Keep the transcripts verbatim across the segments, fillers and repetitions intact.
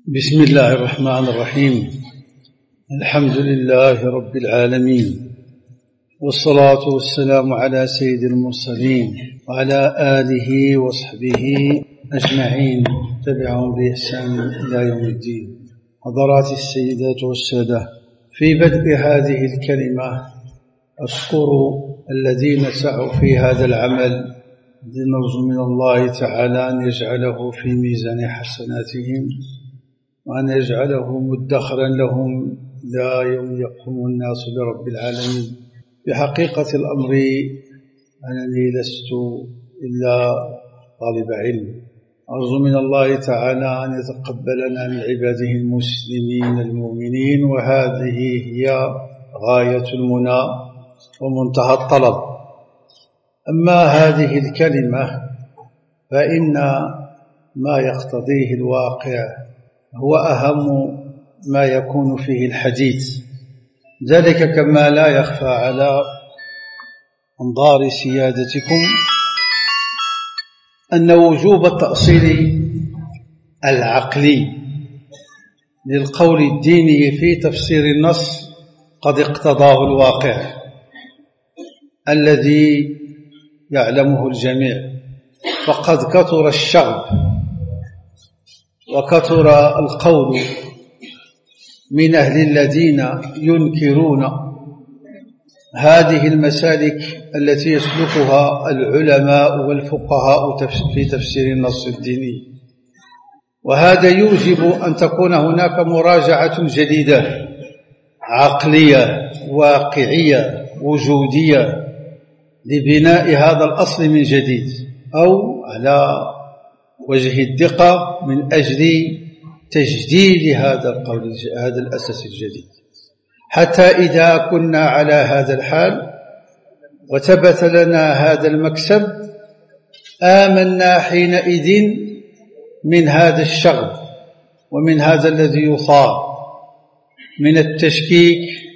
بسم الله الرحمن الرحيم. الحمد لله رب العالمين، والصلاة والسلام على سيد المرسلين وعلى آله وصحبه أجمعين تبعهم بإحسان إلى يوم الدين. حضرات السيدات والسادة، في بدء هذه الكلمة أشكر الذين سعوا في هذا العمل، نرجو من الله تعالى أن يجعله في ميزان حسناتهم وأن يجعله مدخرا لهم لا يوم يقوم الناس برب العالمين. بحقيقة الأمر أنني لست إلا طالب علم، أرجو من الله تعالى أن يتقبلنا من عباده المسلمين المؤمنين، وهذه هي غاية المنى ومنتهى الطلب. أما هذه الكلمة فإن ما يقتضيه الواقع هو أهم ما يكون فيه الحديث، ذلك كما لا يخفى على أنظار سيادتكم أن وجوب التأصيل العقلي للقول الديني في تفسير النص قد اقتضاه الواقع الذي يعلمه الجميع، فقد كثر الشغب وكثر القول من أهل الذين ينكرون هذه المسالك التي يسلكها العلماء والفقهاء في تفسير النص الديني، وهذا يوجب أن تكون هناك مراجعة جديدة عقلية واقعية وجودية لبناء هذا الأصل من جديد، أو على وجه الدقة من أجل تجديد هذا القول هذا الأساس الجديد، حتى إذا كنا على هذا الحال وثبت لنا هذا المكسب آمنا حينئذ من هذا الشغب ومن هذا الذي يثار من التشكيك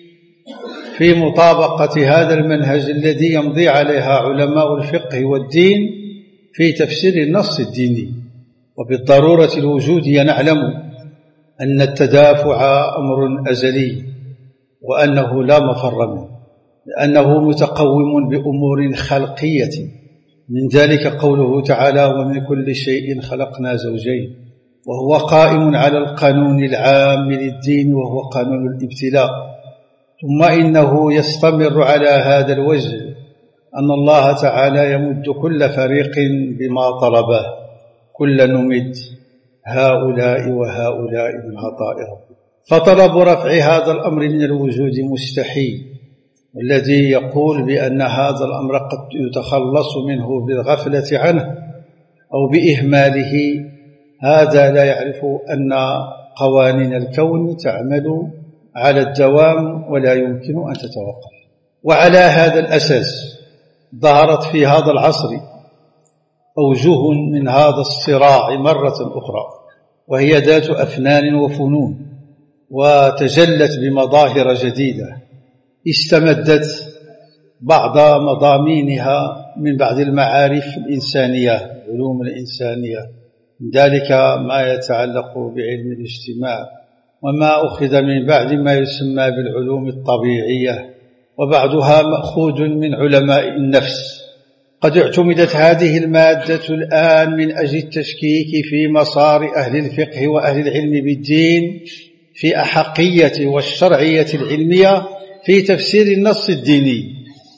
في مطابقة هذا المنهج الذي يمضي عليها علماء الفقه والدين في تفسير النص الديني. وبالضرورة الوجودية نعلم أن التدافع أمر أزلي وأنه لا مفر منه، لأنه متقوم بأمور خلقية، من ذلك قوله تعالى: ومن كل شيء خلقنا زوجين، وهو قائم على القانون العام للدين وهو قانون الابتلاء. ثم إنه يستمر على هذا الوجه أن الله تعالى يمد كل فريق بما طلبه، كل نمد هؤلاء وهؤلاء من عطاء ربه. فطلب رفع هذا الأمر من الوجود مستحيل، والذي يقول بأن هذا الأمر قد يتخلص منه بالغفلة عنه أو بإهماله هذا لا يعرف أن قوانين الكون تعمل على الدوام ولا يمكن أن تتوقف. وعلى هذا الأساس ظهرت في هذا العصر أوجه من هذا الصراع مرة أخرى، وهي ذات أفنان وفنون، وتجلت بمظاهر جديدة استمدت بعض مضامينها من بعض المعارف الإنسانية، علوم الإنسانية، من ذلك ما يتعلق بعلم الاجتماع، وما أخذ من بعد ما يسمى بالعلوم الطبيعية، وبعضها مأخوذ من علماء النفس. قد اعتمدت هذه المادة الآن من أجل التشكيك في مسار أهل الفقه وأهل العلم بالدين في أحقية والشرعية العلمية في تفسير النص الديني،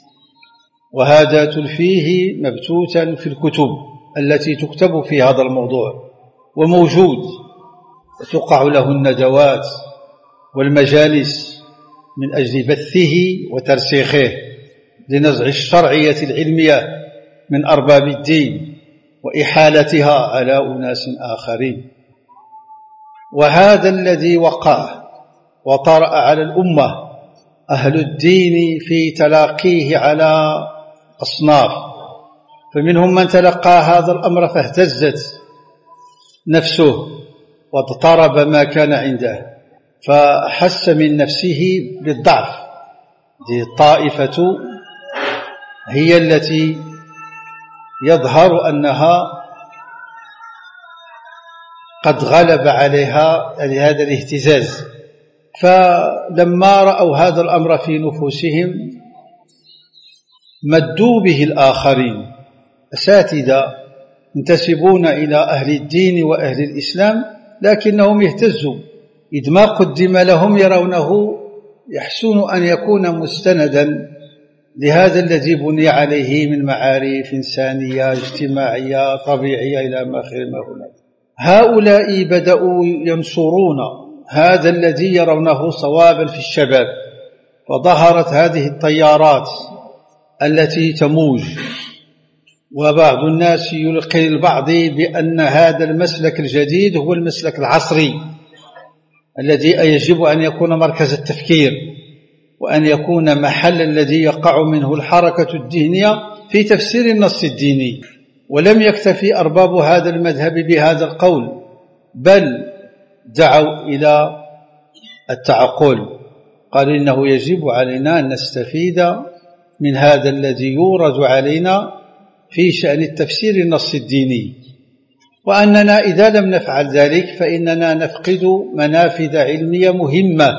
وهذا تلفيه مبتوتا في الكتب التي تكتب في هذا الموضوع وموجود، وتقع له الندوات والمجالس من أجل بثه وترسيخه لنزع الشرعية العلمية من أرباب الدين وإحالتها على أناس آخرين. وهذا الذي وقع وطرأ على الأمة أهل الدين في تلاقيه على أصناف، فمنهم من تلقى هذا الأمر فاهتزت نفسه واضطرب ما كان عنده، فأحس من نفسه بالضعف. هذه الطائفة هي التي يظهر أنها قد غلب عليها يعني هذا الاهتزاز. فلما رأوا هذا الأمر في نفوسهم مدوا به الآخرين، أساتذة ينتسبون إلى أهل الدين وأهل الإسلام، لكنهم اهتزوا إذ ما قدم لهم يرونه يحسن أن يكون مستندا لهذا الذي بني عليه من معارف إنسانية اجتماعية طبيعية إلى ما آخر ما هناك. هؤلاء بدأوا ينصرون هذا الذي يرونه صوابا في الشباب، وظهرت هذه التيارات التي تموج، وبعض الناس يلقي البعض بأن هذا المسلك الجديد هو المسلك العصري الذي يجب أن يكون مركز التفكير، وأن يكون محل الذي يقع منه الحركة الدينية في تفسير النص الديني. ولم يكتفي أرباب هذا المذهب بهذا القول، بل دعوا إلى التعقل، قالوا إنه يجب علينا أن نستفيد من هذا الذي يورد علينا في شأن التفسير النص الديني، وأننا إذا لم نفعل ذلك فإننا نفقد منافذ علمية مهمة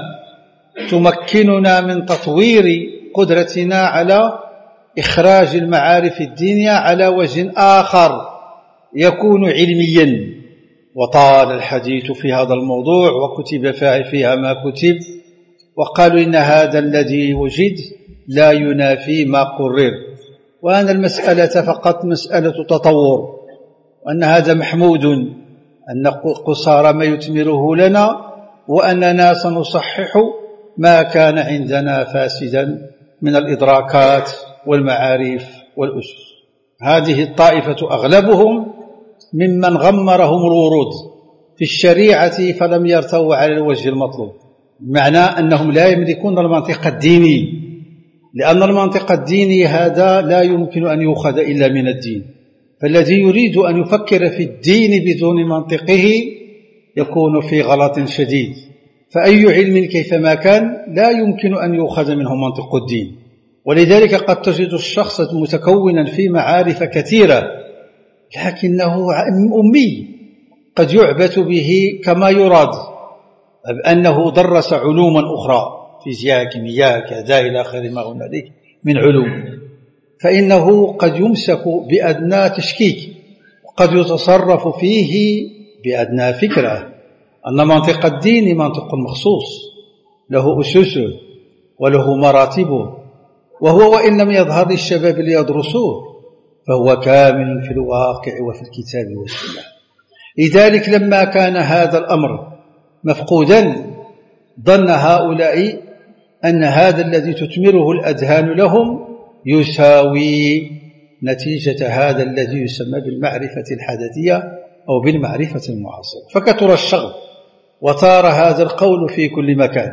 تمكننا من تطوير قدرتنا على إخراج المعارف الدينية على وجه آخر يكون علميا. وطال الحديث في هذا الموضوع وكتب فيها ما كتب، وقالوا إن هذا الذي وجد لا ينافي ما قرر، وأن المسألة فقط مسألة تطور، وأن هذا محمود، أن قصار ما يتمره لنا، وأننا سنصحح ما كان عندنا فاسدا من الإدراكات والمعارف والأسس. هذه الطائفة أغلبهم ممن غمرهم الورود في الشريعة فلم يرتوا على الوجه المطلوب، بمعنى أنهم لا يملكون المنطق الديني، لأن المنطق الديني هذا لا يمكن أن يؤخذ إلا من الدين، فالذي يريد أن يفكر في الدين بدون منطقه يكون في غلط شديد. فأي علم كيفما كان لا يمكن أن يؤخذ منه منطق الدين، ولذلك قد تجد الشخص متكونا في معارف كثيرة لكنه أمي، قد يعبث به كما يراد، بأنه درس علوما أخرى، فيزياء كيمياء كذا إلى آخر ما هنالك من علوم، فإنه قد يمسك بأدنى تشكيك، وقد يتصرف فيه بأدنى فكرة. أن منطق الدين منطق مخصوص له أسسه وله مراتبه، وهو وإن لم يظهر للشباب ليدرسوه فهو كامل في الواقع وفي الكتاب والسنة. لذلك لما كان هذا الأمر مفقودا ظن هؤلاء أن هذا الذي تثمره الأذهان لهم يساوي نتيجة هذا الذي يسمى بالمعرفة الحدثية أو بالمعرفة المعاصرة، فكثر الشغب وطار هذا القول في كل مكان،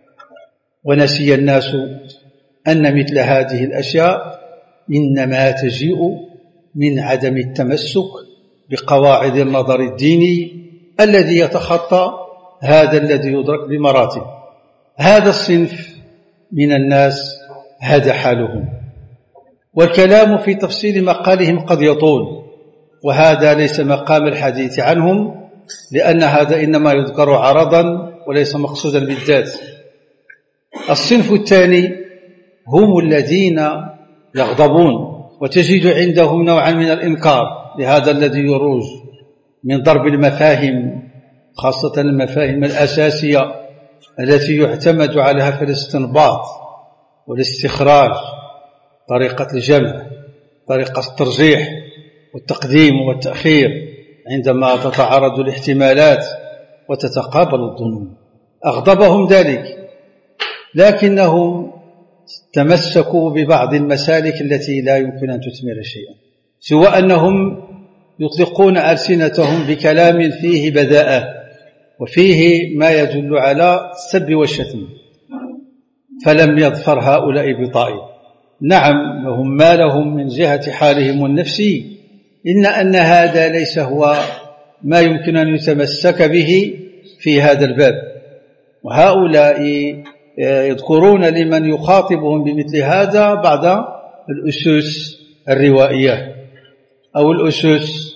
ونسي الناس أن مثل هذه الأشياء إنما تجيء من عدم التمسك بقواعد النظر الديني الذي يتخطى هذا الذي يدرك بمراتب. هذا الصنف من الناس هذا حالهم، والكلام في تفصيل مقالهم قد يطول، وهذا ليس مقام الحديث عنهم، لأن هذا إنما يذكر عرضا وليس مقصودا بالذات. الصنف الثاني هم الذين يغضبون وتجد عندهم نوعا من الإنكار لهذا الذي يروج من ضرب المفاهيم، خاصة المفاهيم الأساسية التي يعتمد عليها في الاستنباط والاستخراج، طريقة الجمع، طريقة الترجيح والتقديم والتأخير عندما تتعارض الاحتمالات وتتقابل الظنون. أغضبهم ذلك، لكنهم تمسكوا ببعض المسالك التي لا يمكن أن تثمر شيئا، سوى أنهم يطلقون ألسنتهم بكلام فيه بذاءة وفيه ما يدل على السب والشتم، فلم يظفر هؤلاء بطائل. نعم لهم ما لهم من جهة حالهم النفسي، إن أن هذا ليس هو ما يمكن أن يتمسك به في هذا الباب. وهؤلاء يذكرون لمن يخاطبهم بمثل هذا بعض الأسس الروائية أو الأسس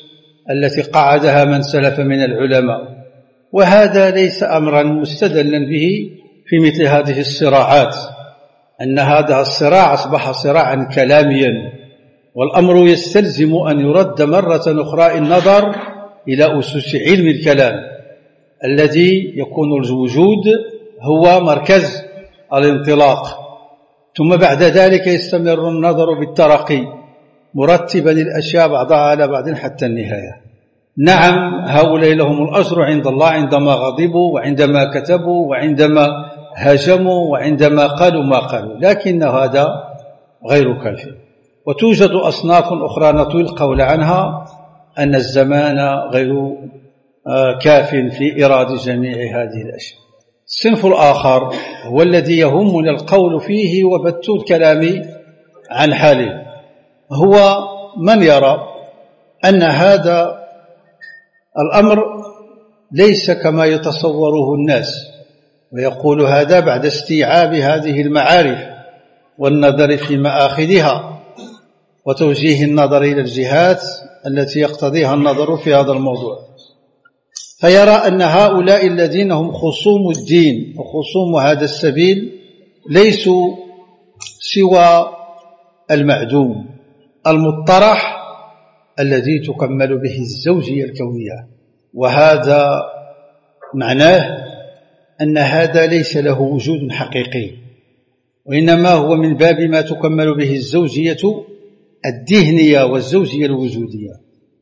التي قعدها من سلف من العلماء، وهذا ليس أمرا مستدلا به في مثل هذه الصراعات، أن هذا الصراع أصبح صراعا كلاميا، والأمر يستلزم أن يرد مرة أخرى النظر إلى أسس علم الكلام الذي يكون الوجود هو مركز الانطلاق، ثم بعد ذلك يستمر النظر بالترقي مرتبا الأشياء بعضها على بعض حتى النهاية. نعم، هؤلاء لهم الأجر عند الله عندما غضبوا وعندما كتبوا وعندما هاجموا وعندما قالوا ما قالوا، لكن هذا غير كافي. وتوجد أصناف أخرى نطوي القول عنها أن الزمان غير كاف في إرادة جميع هذه الأشياء. الصنف الآخر هو الذي يهمنا القول فيه وبث الكلام عن حاله، هو من يرى أن هذا الأمر ليس كما يتصوره الناس، ويقول هذا بعد استيعاب هذه المعارف والنظر في مآخذها وتوجيه النظر إلى الجهات التي يقتضيها النظر في هذا الموضوع، فيرى أن هؤلاء الذين هم خصوم الدين وخصوم هذا السبيل ليسوا سوى المعدوم المطرح الذي تكمل به الزوجية الكونية، وهذا معناه أن هذا ليس له وجود حقيقي، وإنما هو من باب ما تكمل به الزوجية الذهنية والزوجية الوجودية،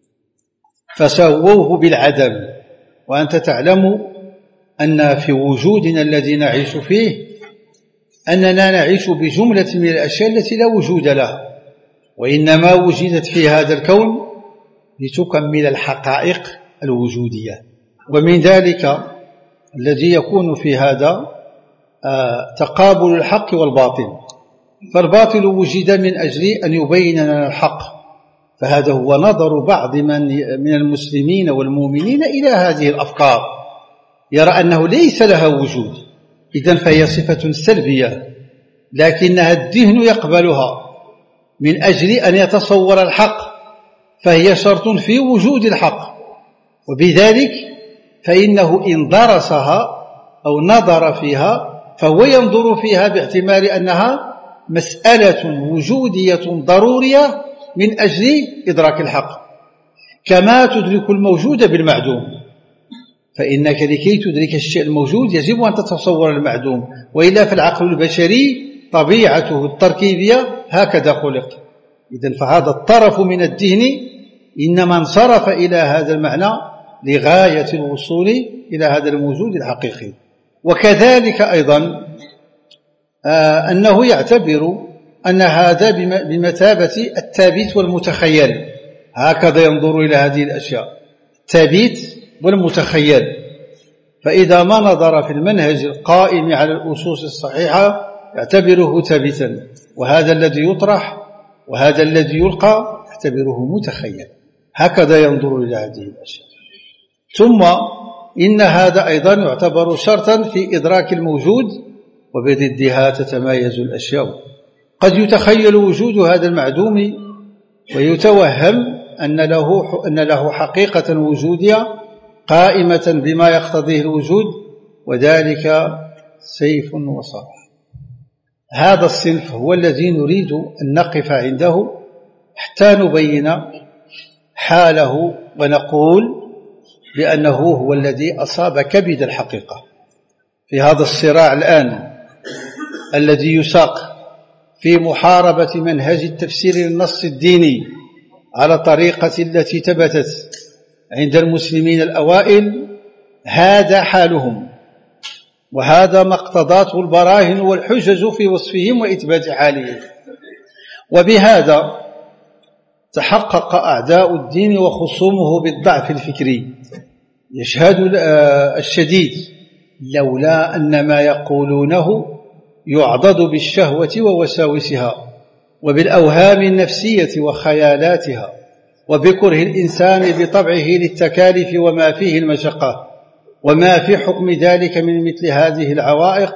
فسووه بالعدم. وأنت تعلم أن في وجودنا الذي نعيش فيه أننا نعيش بجملة من الأشياء التي لا وجود لها، وإنما وجدت في هذا الكون لتكمل الحقائق الوجودية، ومن ذلك الذي يكون في هذا تقابل الحق والباطل، فالباطل وجد من أجل أن يبين لنا الحق، فهذا هو نظر بعض من من المسلمين والمؤمنين إلى هذه الأفكار، يرى أنه ليس لها وجود، إذن فهي صفة سلبية، لكنها الذهن يقبلها من أجل أن يتصور الحق، فهي شرط في وجود الحق، وبذلك فإنه إن درسها أو نظر فيها فهو ينظر فيها باعتبار أنها مسألة وجودية ضرورية من أجل إدراك الحق، كما تدرك الموجود بالمعدوم، فإنك لكي تدرك الشيء الموجود يجب أن تتصور المعدوم، وإلا فالعقل البشري طبيعته التركيبية هكذا خلق. إذن فهذا الطرف من الذهن إنما انصرف إلى هذا المعنى لغاية الوصول إلى هذا الموجود الحقيقي. وكذلك أيضا آه أنه يعتبر أن هذا بمثابة الثابت والمتخيل، هكذا ينظر إلى هذه الأشياء، الثابت والمتخيل، فإذا ما نظر في المنهج القائم على الأسس الصحيحة يعتبره ثابتا، وهذا الذي يطرح وهذا الذي يلقى يعتبره متخيل، هكذا ينظر إلى هذه الأشياء. ثم إن هذا أيضا يعتبر شرطا في إدراك الموجود، وبضدها تتمايز الأشياء. قد يتخيل وجود هذا المعدوم ويتوهم أن له, أن له حقيقة وجودية قائمة بما يقتضيه الوجود، وذلك سيف وصرح. هذا الصنف هو الذي نريد أن نقف عنده حتى نبين حاله ونقول بأنه هو الذي أصاب كبد الحقيقة في هذا الصراع الآن الذي يساق في محاربة منهج التفسير للنص الديني على طريقة التي ثبتت عند المسلمين الأوائل. هذا حالهم، وهذا ما اقتضته البراهين والحجج في وصفهم وإثبات حالهم، وبهذا تحقق أعداء الدين وخصومه بالضعف الفكري. يشهد الشديد لولا أن ما يقولونه يعضد بالشهوة ووساوسها، وبالأوهام النفسية وخيالاتها، وبكره الإنسان بطبعه للتكاليف وما فيه المشقة، وما في حكم ذلك من مثل هذه العوائق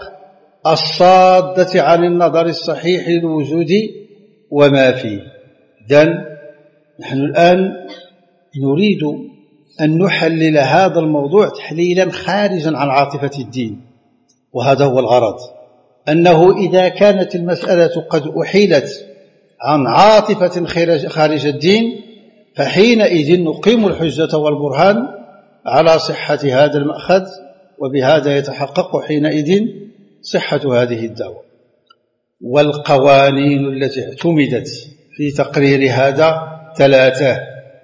الصادة عن النظر الصحيح للوجود وما فيه. إذن نحن الآن نريد أن نحلل هذا الموضوع تحليلا خارجا عن عاطفة الدين، وهذا هو الغرض، أنه إذا كانت المسألة قد أحيلت عن عاطفة خارج الدين فحينئذ نقيم الحجة والبرهان على صحة هذا المأخذ، وبهذا يتحقق حينئذ صحة هذه الدعوة. والقوانين التي اعتمدت في تقرير هذا ثلاثة: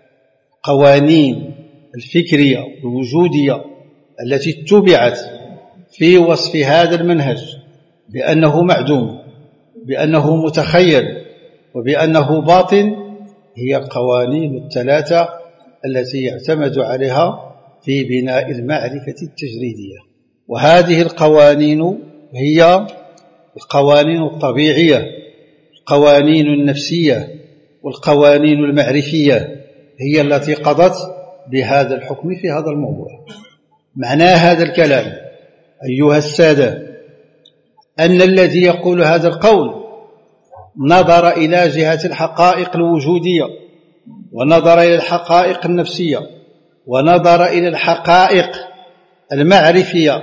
قوانين الفكرية الوجودية التي اتبعت في وصف هذا المنهج بأنه معدوم، بأنه متخيل، وبأنه باطن، هي القوانين الثلاثة التي يعتمد عليها في بناء المعرفة التجريدية. وهذه القوانين هي القوانين الطبيعية، القوانين النفسية، والقوانين المعرفية، هي التي قضت بهذا الحكم في هذا الموضوع. معنى هذا الكلام أيها السادة أن الذي يقول هذا القول نظر إلى جهة الحقائق الوجودية، ونظر إلى الحقائق النفسية، ونظر إلى الحقائق المعرفية،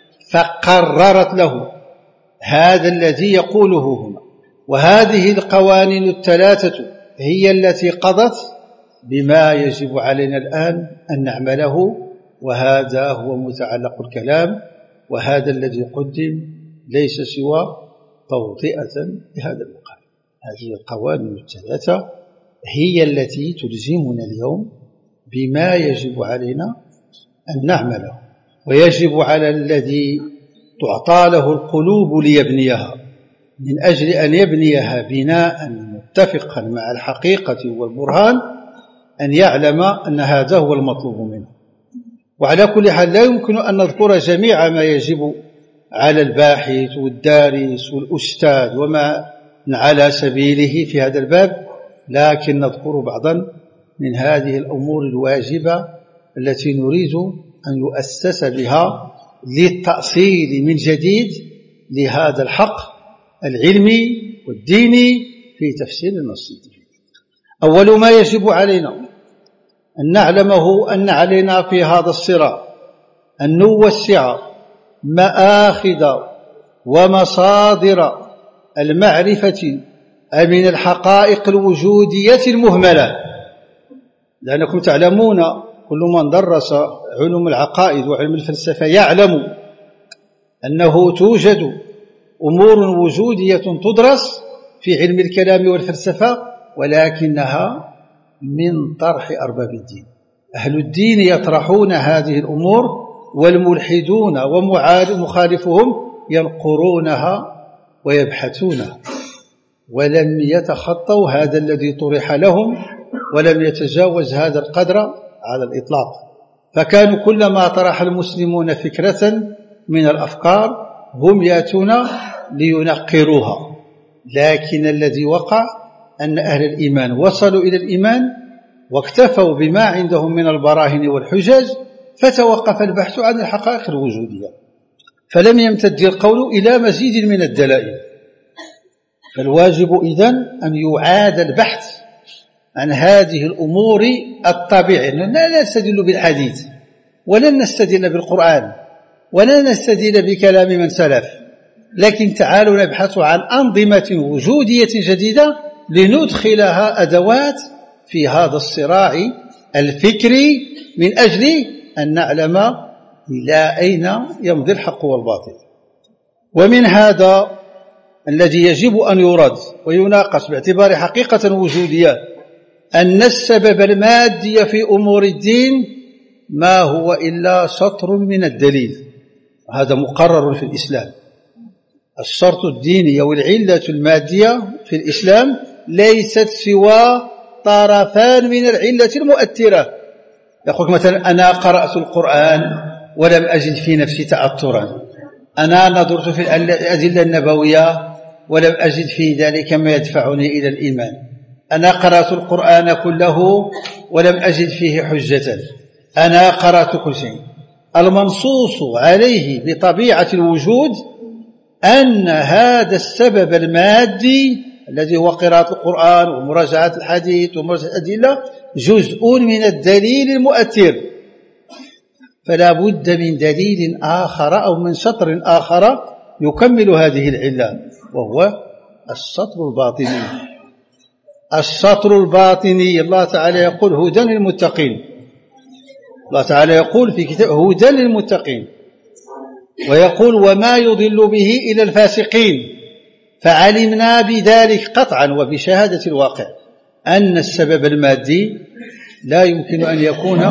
فقررت له هذا الذي يقوله هنا. وهذه القوانين الثلاثة هي التي قضت بما يجب علينا الآن أن نعمله، وهذا هو متعلق الكلام، وهذا الذي قدم ليس سوى توطئة لهذا المقام. هذه القوانين الثلاثة هي التي تلزمنا اليوم بما يجب علينا أن نعمله، ويجب على الذي تعطى له القلوب ليبنيها من أجل أن يبنيها بناء متفقا مع الحقيقة والبرهان أن يعلم أن هذا هو المطلوب منه. وعلى كل حال لا يمكن أن نذكر جميع ما يجب على الباحث والدارس والأستاذ وما على سبيله في هذا الباب، لكن نذكر بعضا من هذه الأمور الواجبة التي نريد أن يؤسس بها للتأصيل من جديد لهذا الحق العلمي والديني في تفسير النص. أول ما يجب علينا أن نعلمه أن علينا في هذا الصراع أن نوسع مآخذ ومصادر المعرفة من الحقائق الوجودية المهملة، لأنكم تعلمون كل من درس علوم العقائد وعلم الفلسفة يعلم أنه توجد أمور وجودية تدرس في علم الكلام والفلسفة، ولكنها من طرح أرباب الدين. أهل الدين يطرحون هذه الأمور، والملحدون ومخالفهم ينقرونها ويبحثونها، ولم يتخطوا هذا الذي طرح لهم، ولم يتجاوز هذا القدر على الإطلاق. فكانوا كلما طرح المسلمون فكرة من الأفكار هم يأتون لينقروها، لكن الذي وقع أن أهل الإيمان وصلوا إلى الإيمان واكتفوا بما عندهم من البراهين والحجج، فتوقف البحث عن الحقائق الوجودية، فلم يمتد القول إلى مزيد من الدلائل. فالواجب إذن أن يعاد البحث عن هذه الأمور الطبيعية. لا نستدل بالحديث، ولن نستدل بالقرآن، ولن نستدل بكلام من سلف، لكن تعالوا نبحث عن أنظمة وجودية جديدة لندخلها أدوات في هذا الصراع الفكري من أجل أن نعلم إلى أين يمضي الحق والباطل. ومن هذا الذي يجب أن يرد ويناقش باعتبار حقيقة وجودية أن السبب المادي في أمور الدين ما هو إلا شطر من الدليل. هذا مقرر في الإسلام. الشرط الديني والعلة المادية في الإسلام ليست سوى طرفان من العلة المؤثرة. يقول مثلا أنا قرأت القرآن ولم أجد في نفسي تأثرا، أنا نظرت في الأدلة النبوية ولم أجد في ذلك ما يدفعني إلى الإيمان، أنا قرأت القرآن كله ولم أجد فيه حجة، أنا قرأت كل شيء. المنصوص عليه بطبيعة الوجود أن هذا السبب المادي الذي هو قراءة القرآن ومراجعة الحديث ومراجعة الأدلة جزء من الدليل المؤثر، فلا بد من دليل آخر أو من سطر آخر يكمل هذه العلة، وهو السطر الباطني. السطر الباطني الله تعالى يقول هدى للمتقين، الله تعالى يقول في كتابه هدى للمتقين، ويقول وما يضل به إلى الفاسقين. فعلمنا بذلك قطعا وبشهادة الواقع أن السبب المادي لا يمكن أن يكون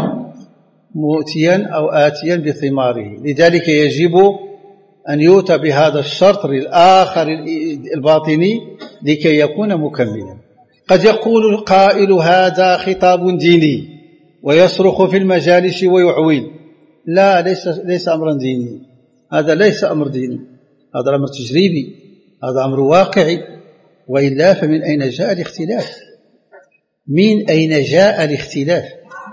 مؤتيا أو آتيا بثماره، لذلك يجب أن يؤتى بهذا الشرط الآخر الباطني لكي يكون مكملا. قد يقول القائل هذا خطاب ديني ويصرخ في المجالس ويعويل. لا، ليس, ليس أمرا ديني، هذا ليس أمر ديني، هذا أمر تجريبي، هذا أمر واقعي. وإلا فمن أين جاء الاختلاف؟ من أين جاء الاختلاف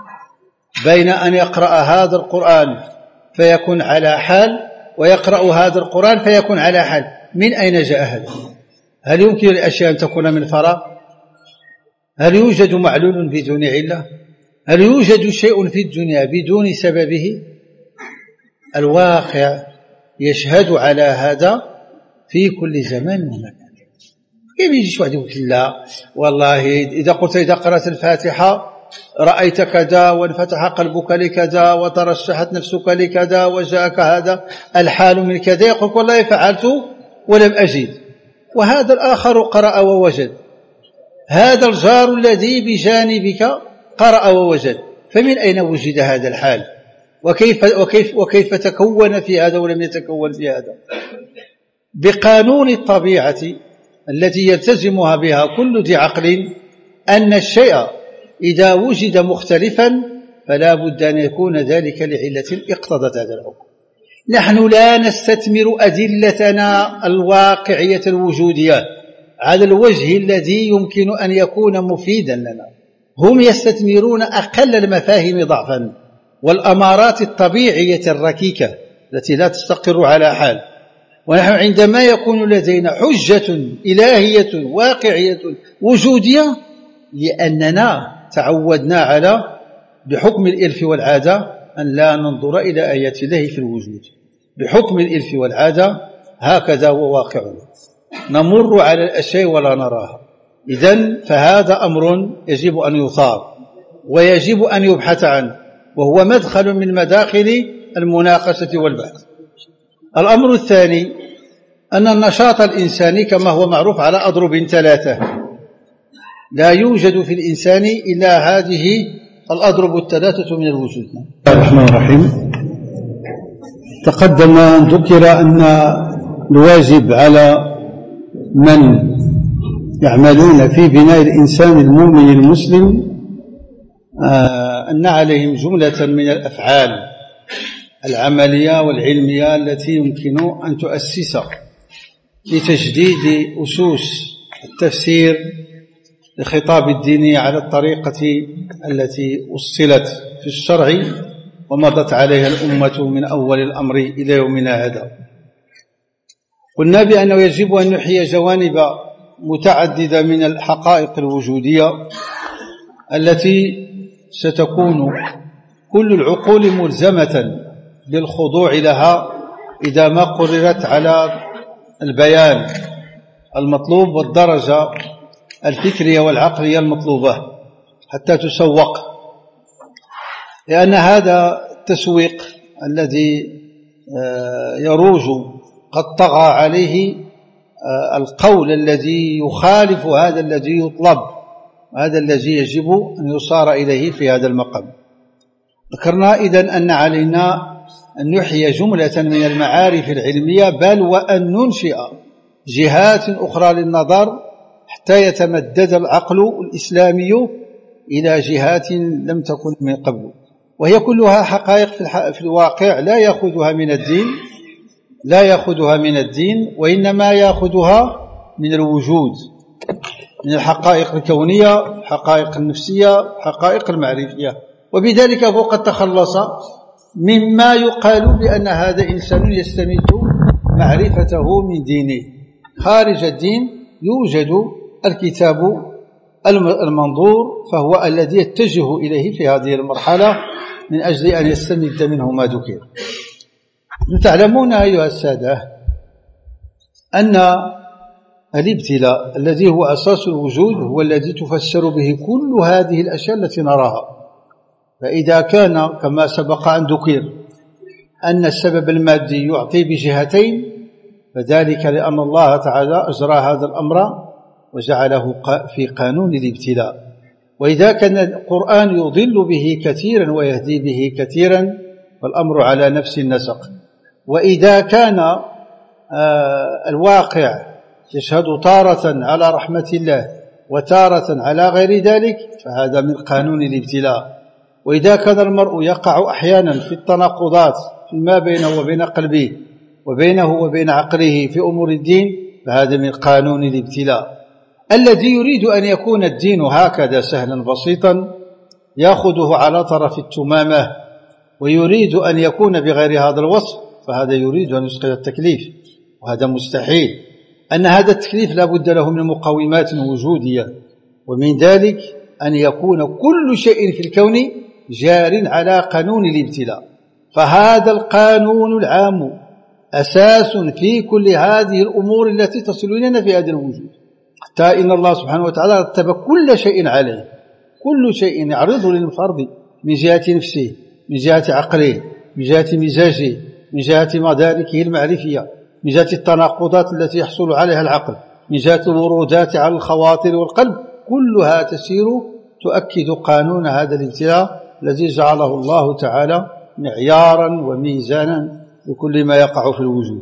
بين أن يقرأ هذا القرآن فيكون على حال ويقرأ هذا القرآن فيكون على حال؟ من أين جاء هذا؟ هل يمكن الأشياء أن تكون من فراغ؟ هل يوجد معلول بدون علة؟ هل يوجد شيء في الدنيا بدون سببه؟ الواقع يشهد على هذا في كل زمان ومكان. كيف يجي واحد يقول لا والله إذا قلت إذا قرأت الفاتحة رأيت كذا وانفتح قلبك لكذا وترشحت نفسك لكذا وجاءك هذا الحال من كذا، يقول والله فعلت ولم أجد. وهذا الآخر قرأ ووجد، هذا الجار الذي بجانبك قرأ ووجد، فمن أين وجد هذا الحال؟ وكيف, وكيف, وكيف تكون في هذا ولم يتكون في هذا؟ بقانون الطبيعة التي يلتزمها بها كل ذي عقل أن الشيء إذا وجد مختلفا فلا بد أن يكون ذلك لعلة اقتضت هذا الحكم. نحن لا نستثمر أدلتنا الواقعية الوجودية على الوجه الذي يمكن أن يكون مفيدا لنا، هم يستثمرون أقل المفاهيم ضعفا والأمارات الطبيعية الركيكة التي لا تستقر على حال. ونحن عندما يكون لدينا حجة إلهية واقعية وجودية لأننا تعودنا على بحكم الإلف والعادة أن لا ننظر إلى آيات الله في الوجود، بحكم الإلف والعادة هكذا هو واقعنا، نمر على الأشياء ولا نراها. إذن فهذا أمر يجب أن يثار ويجب أن يبحث عنه، وهو مدخل من مداخل المناقشة والبحث. الأمر الثاني أن النشاط الإنساني كما هو معروف على أضرب ثلاثة، لا يوجد في الإنسان إلا هذه الأضرب الثلاثة من الوجود. بسم الله الرحمن الرحيم. تقدم أن ذكر أن الواجب على من يعملون في بناء الإنسان المؤمن المسلم أن عليهم جملة من الأفعال العملية والعلمية التي يمكن أن تؤسس لتجديد أسس التفسير لخطاب الديني على الطريقة التي وصلت في الشرع ومضت عليها الأمة من أول الأمر إلى يومنا هذا. قلنا بأنه يجب أن نحيي جوانب متعددة من الحقائق الوجودية التي ستكون كل العقول ملزمة بالخضوع لها إذا ما قررت على البيان المطلوب والدرجة الفكرية والعقلية المطلوبة حتى تسوق. لأن هذا التسويق الذي يروج قد طغى عليه القول الذي يخالف هذا الذي يطلب، هذا الذي يجب أن يصار إليه في هذا المقام. ذكرنا إذن أن علينا أن نحيي جملة من المعارف العلمية، بل وأن ننشئ جهات أخرى للنظر حتى يتمدد العقل الإسلامي إلى جهات لم تكن من قبل، وهي كلها حقائق في الواقع لا يأخذها من الدين لا يأخذها من الدين وإنما يأخذها من الوجود، من الحقائق الكونية، الحقائق النفسية، الحقائق المعرفية. وبذلك هو قد تخلص مما يقال بأن هذا إنسان يستمد معرفته من دينه. خارج الدين يوجد الكتاب المنظور فهو الذي يتجه إليه في هذه المرحلة من أجل أن يستمد منه ما ذكر. تعلمون أيها السادة أن الابتلاء الذي هو أساس الوجود هو الذي تفسر به كل هذه الأشياء التي نراها. فإذا كان كما سبق أن ذكر أن السبب المادي يعطي بجهتين، فذلك لأن الله تعالى أجرى هذا الأمر وجعله في قانون الابتلاء. وإذا كان القرآن يضل به كثيرا ويهدي به كثيرا فالأمر على نفس النسق. وإذا كان الواقع يشهد تارة على رحمة الله وتارة على غير ذلك فهذا من قانون الابتلاء. وإذا كان المرء يقع أحيانا في التناقضات فيما بينه وبين قلبه وبينه وبين عقله في أمور الدين فهذا من قانون الابتلاء. الذي يريد أن يكون الدين هكذا سهلا بسيطا يأخذه على طرف التمامة، ويريد أن يكون بغير هذا الوصف فهذا يريد أن يسقط التكليف، وهذا مستحيل. أن هذا التكليف لا بد له من مقومات وجودية، ومن ذلك أن يكون كل شيء في الكون جار على قانون الابتلاء. فهذا القانون العام أساس في كل هذه الأمور التي تصل إلينا في هذا الوجود، حتى إن الله سبحانه وتعالى رتب كل شيء عليه. كل شيء يعرض للفرد من جهة نفسه، من جهة عقله، من جهة مزاجه، من جهة مداركه المعرفية، من جهة التناقضات التي يحصل عليها العقل، من جهة الورودات على الخواطر والقلب، كلها تسير تؤكد قانون هذا الابتلاء الذي جعله الله تعالى معيارا وميزانا لكل ما يقع في الوجود.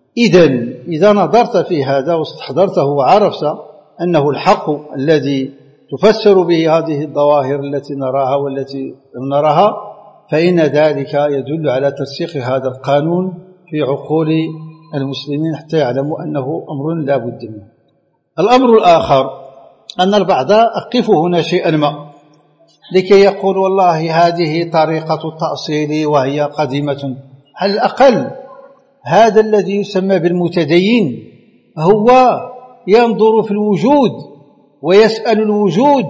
إذن إذا نظرت في هذا واستحضرته وعرفت أنه الحق الذي تفسر به هذه الظواهر التي نراها والتي لم نراها، فإن ذلك يدل على ترسيخ هذا القانون في عقول المسلمين حتى يعلموا أنه أمر لا بد منه. الأمر الآخر أن البعض أقف هنا شيئا ما لكي يقول والله هذه طريقة التأصيل وهي قديمة. على الأقل هذا الذي يسمى بالمتدين هو ينظر في الوجود ويسأل الوجود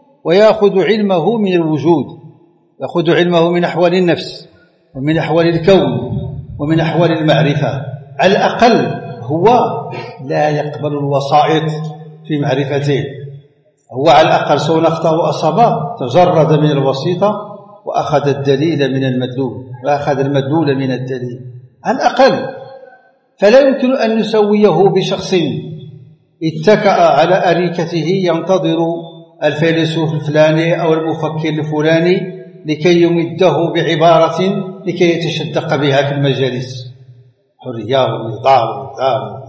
ويأخذ علمه من الوجود، يأخذ علمه من أحوال النفس ومن أحوال الكون ومن أحوال المعرفة. على الأقل هو لا يقبل الوسائط في معرفته، هو على الأقل سواء أخطأ وأصاب تجرد من الوسيطة وأخذ الدليل من المدلول وأخذ المدلول من الدليل على الأقل. فلا يمكن أن نسويه بشخص اتكأ على أريكته ينتظر الفيلسوف الفلاني أو المفكر الفلاني لكي يمده بعبارة لكي يتشدق بها في المجالس. حرية ونضال ونضال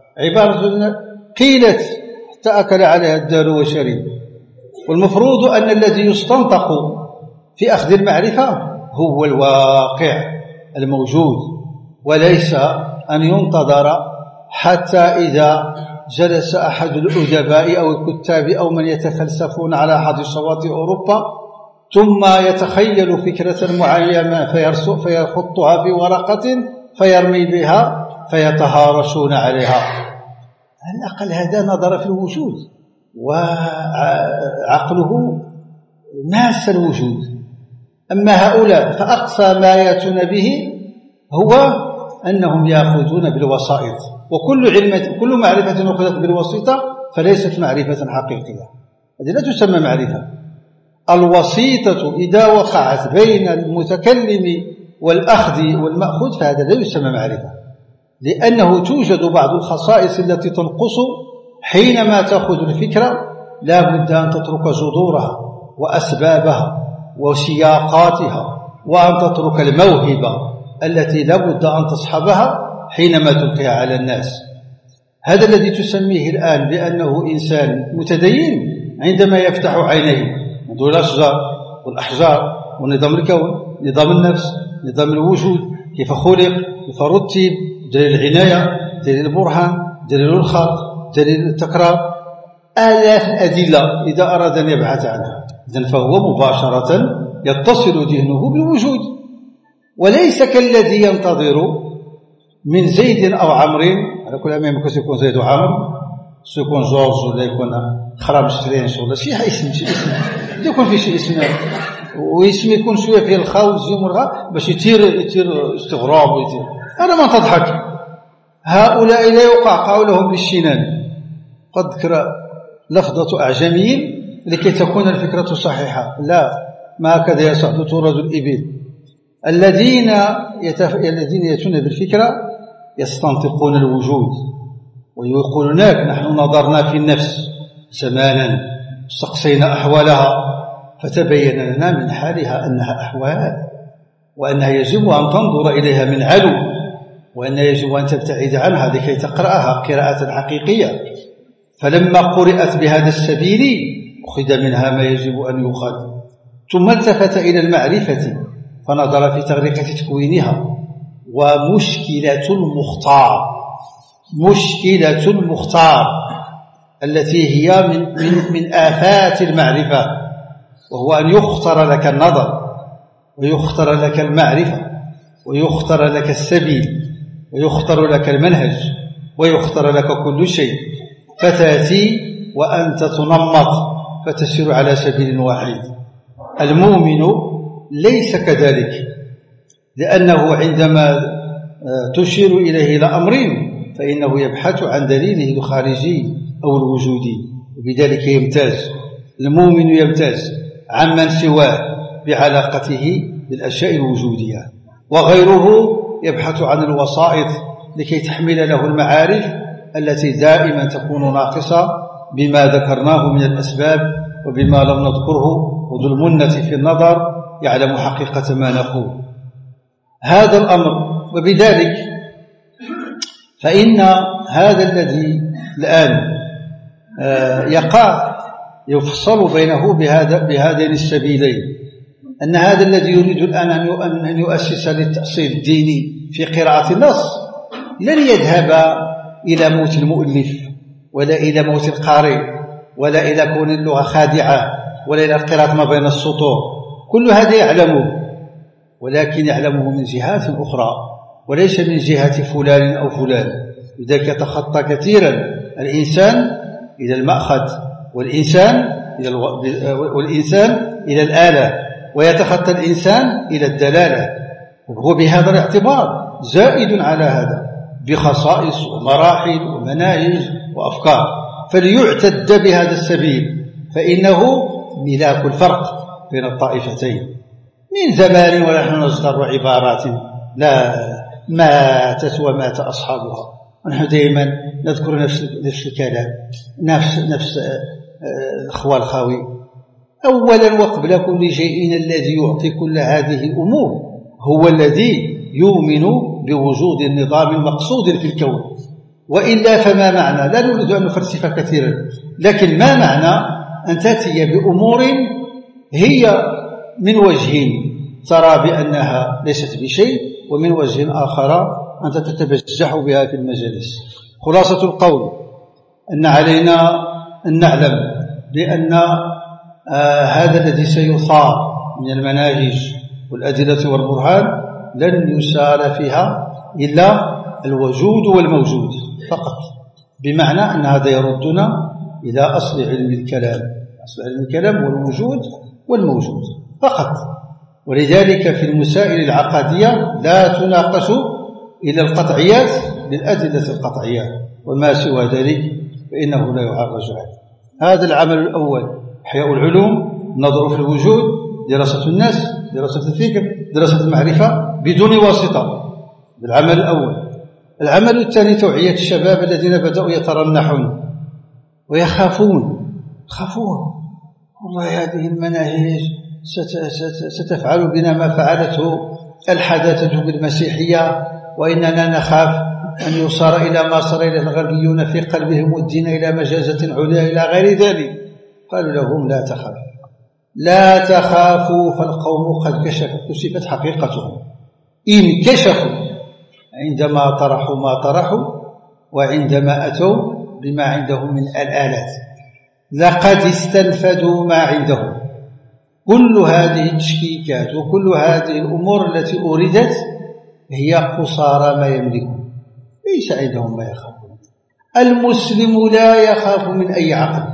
عبارة قيلت حتى أكل عليها الدار وشرب. والمفروض أن الذي يستنطق في أخذ المعرفة هو الواقع الموجود، وليس أن ينتظر حتى إذا جلس أحد الأدباء أو الكتاب أو من يتفلسفون على أحد شواطئ أوروبا ثم يتخيل فكرة معينة فيخطها في ورقة فيرمي بها فيتهارشون عليها. على الأقل هذا نظر في الوجود وعقله ماس الوجود. أما هؤلاء فأقصى ما يأتون به هو أنهم يأخذون بالوسائط، وكل علم كل معرفة أخذت بالوسيطة فليست معرفة حقيقية، هذه لا تسمى معرفة. الوسيطة إذا وقعت بين المتكلم والأخذ والمأخوذ فهذا لا يسمى معرفة، لأنه توجد بعض الخصائص التي تنقص حينما تأخذ الفكرة. لا بد أن تترك جذورها وأسبابها وسياقاتها، وأن تترك الموهبة التي لا بد أن تصحبها حينما تلقيها على الناس. هذا الذي تسميه الآن بأنه إنسان متدين عندما يفتح عينيه منظور الأشجار والأحجار ونظام الكون، نظام النفس، نظام الوجود، كيف خلق، كيف رتب، دليل العناية، دليل البرهان، دليل الخلق، دليل التكرار، آلاف الأدلة إذا أراد أن يبحث عنها. إذن فهو مباشرة يتصل ذهنه بالوجود، وليس كالذي ينتظر من زيد أو عمرو، على كل ما يمكن يكون زيد وعمر، يكون جورج ولا يكون خرام شرينش ولا شي اسم شي اسم يكون فيه شي اسم واسم يكون شويه فيه الخاء والجيم والغاء باش يثير يثير استغراب ويثير. أنا ما تضحك. هؤلاء لا يقع قولهم بالشنان. قد ذكر لفظة أعجمي لكي تكون الفكرة صحيحة. لا، ما هكذا يا سعد تورد الإبل. الذين يتف... الذين يأتون بالفكرة يستنطقون الوجود ويقولون هناك نحن نظرنا في النفس زمانا استقصينا أحوالها فتبين لنا من حالها أنها أحوال وأنها يجب أن تنظر إليها من علو وأنها يجب أن تبتعد عنها لكي تقرأها قراءة حقيقية. فلما قرأت بهذا السبيل أخذ منها ما يجب أن يؤخذ. ثم التفت إلى المعرفة فنظر في طريقة تكوينها. ومشكلة المختار مشكلة المختار التي هي من, من, من آفات المعرفة، وهو أن يختار لك النظر ويختار لك المعرفة ويختار لك السبيل ويختار لك المنهج ويختار لك كل شيء، فتأتي وأنت تنمط فتسير على سبيل واحد. المؤمن ليس كذلك، لأنه عندما تشير إليه إلى أمرين فإنه يبحث عن دليله الخارجي أو الوجودي، وبذلك يمتاز. المؤمن يمتاز عمن سواه بعلاقته بالأشياء الوجودية، وغيره يبحث عن الوسائط لكي تحمل له المعارف التي دائما تكون ناقصة بما ذكرناه من الأسباب وبما لم نذكره، وذو المنة في النظر يعلم حقيقة ما نقول. هذا الأمر. وبذلك فإن هذا الذي الآن يقع يفصل بينه بهذا بهذين السبيلين، أن هذا الذي يريد الآن أن يؤسس للتأصيل الديني في قراءة النص لن يذهب إلى موت المؤلف ولا إلى موت القارئ ولا إلى كون اللغة خادعة ولا إلى القراءة ما بين السطور. كل هذا يعلمه، ولكن يعلمه من جهات أخرى وليس من جهة فلان أو فلان. لذلك يتخطى كثيرا الإنسان إلى المأخذ والإنسان إلى, الو... والإنسان إلى الآلة، ويتخطى الإنسان إلى الدلالة، وهو بهذا الاعتبار زائد على هذا بخصائص ومراحل ومناهج وأفكار. فليعتد بهذا السبيل فإنه ملاك الفرق بين الطائفتين. من زمان ونحن نصدر عبارات لا ماتت ومات أصحابها، ونحن دائما نذكر نفس نفس الكلام، نفس نفس الخوى الخاوي. أولا وقبل كل شيء الذي يعطي كل هذه الأمور هو الذي يؤمن بوجود النظام المقصود في الكون، وإلا فما معنى، لا نريد أن نفلسف كثيرا، لكن ما معنى أن تأتي بأمور هي من وجه ترى بأنها ليست بشيء، ومن وجه آخر أنت تتبجح بها في المجالس. خلاصة القول أن علينا أن نعلم بأن آه هذا الذي سيثار من المناهج والأدلة والبرهان لن يسار فيها إلا الوجود والموجود فقط، بمعنى أن هذا يردنا إلى أصل علم الكلام. أصل علم الكلام هو الوجود والموجود فقط. ولذلك في المسائل العقدية لا تناقش إلى القطعيات للأدلة القطعيات، وما سوى ذلك فإنه لا يعرج عليه. هذا العمل الأول، إحياء العلوم، النظر في الوجود، دراسة الناس، دراسة الفكر، دراسة المعرفة بدون واسطة. العمل الأول. العمل الثاني توعية الشباب الذين بدأوا يترنحون ويخافون خافون والله هذه المناهج ستفعل بنا ما فعلته الحداثة بالمسيحية، وإننا نخاف أن يصار إلى ما صار إلى الغربيون في قلبهم الدين إلى مجازة عليا إلى غير ذلك. قالوا لهم لا تخافوا لا تخافوا فالقوم قد كشفت حقيقتهم. إن كشفوا عندما طرحوا ما طرحوا وعندما أتوا بما عندهم من الآلات، لقد استنفذوا ما عندهم. كل هذه التشكيكات وكل هذه الأمور التي أوردت هي قصارى ما يملكون، ليس عندهم ما يخافون. المسلم لا يخاف من أي عقل،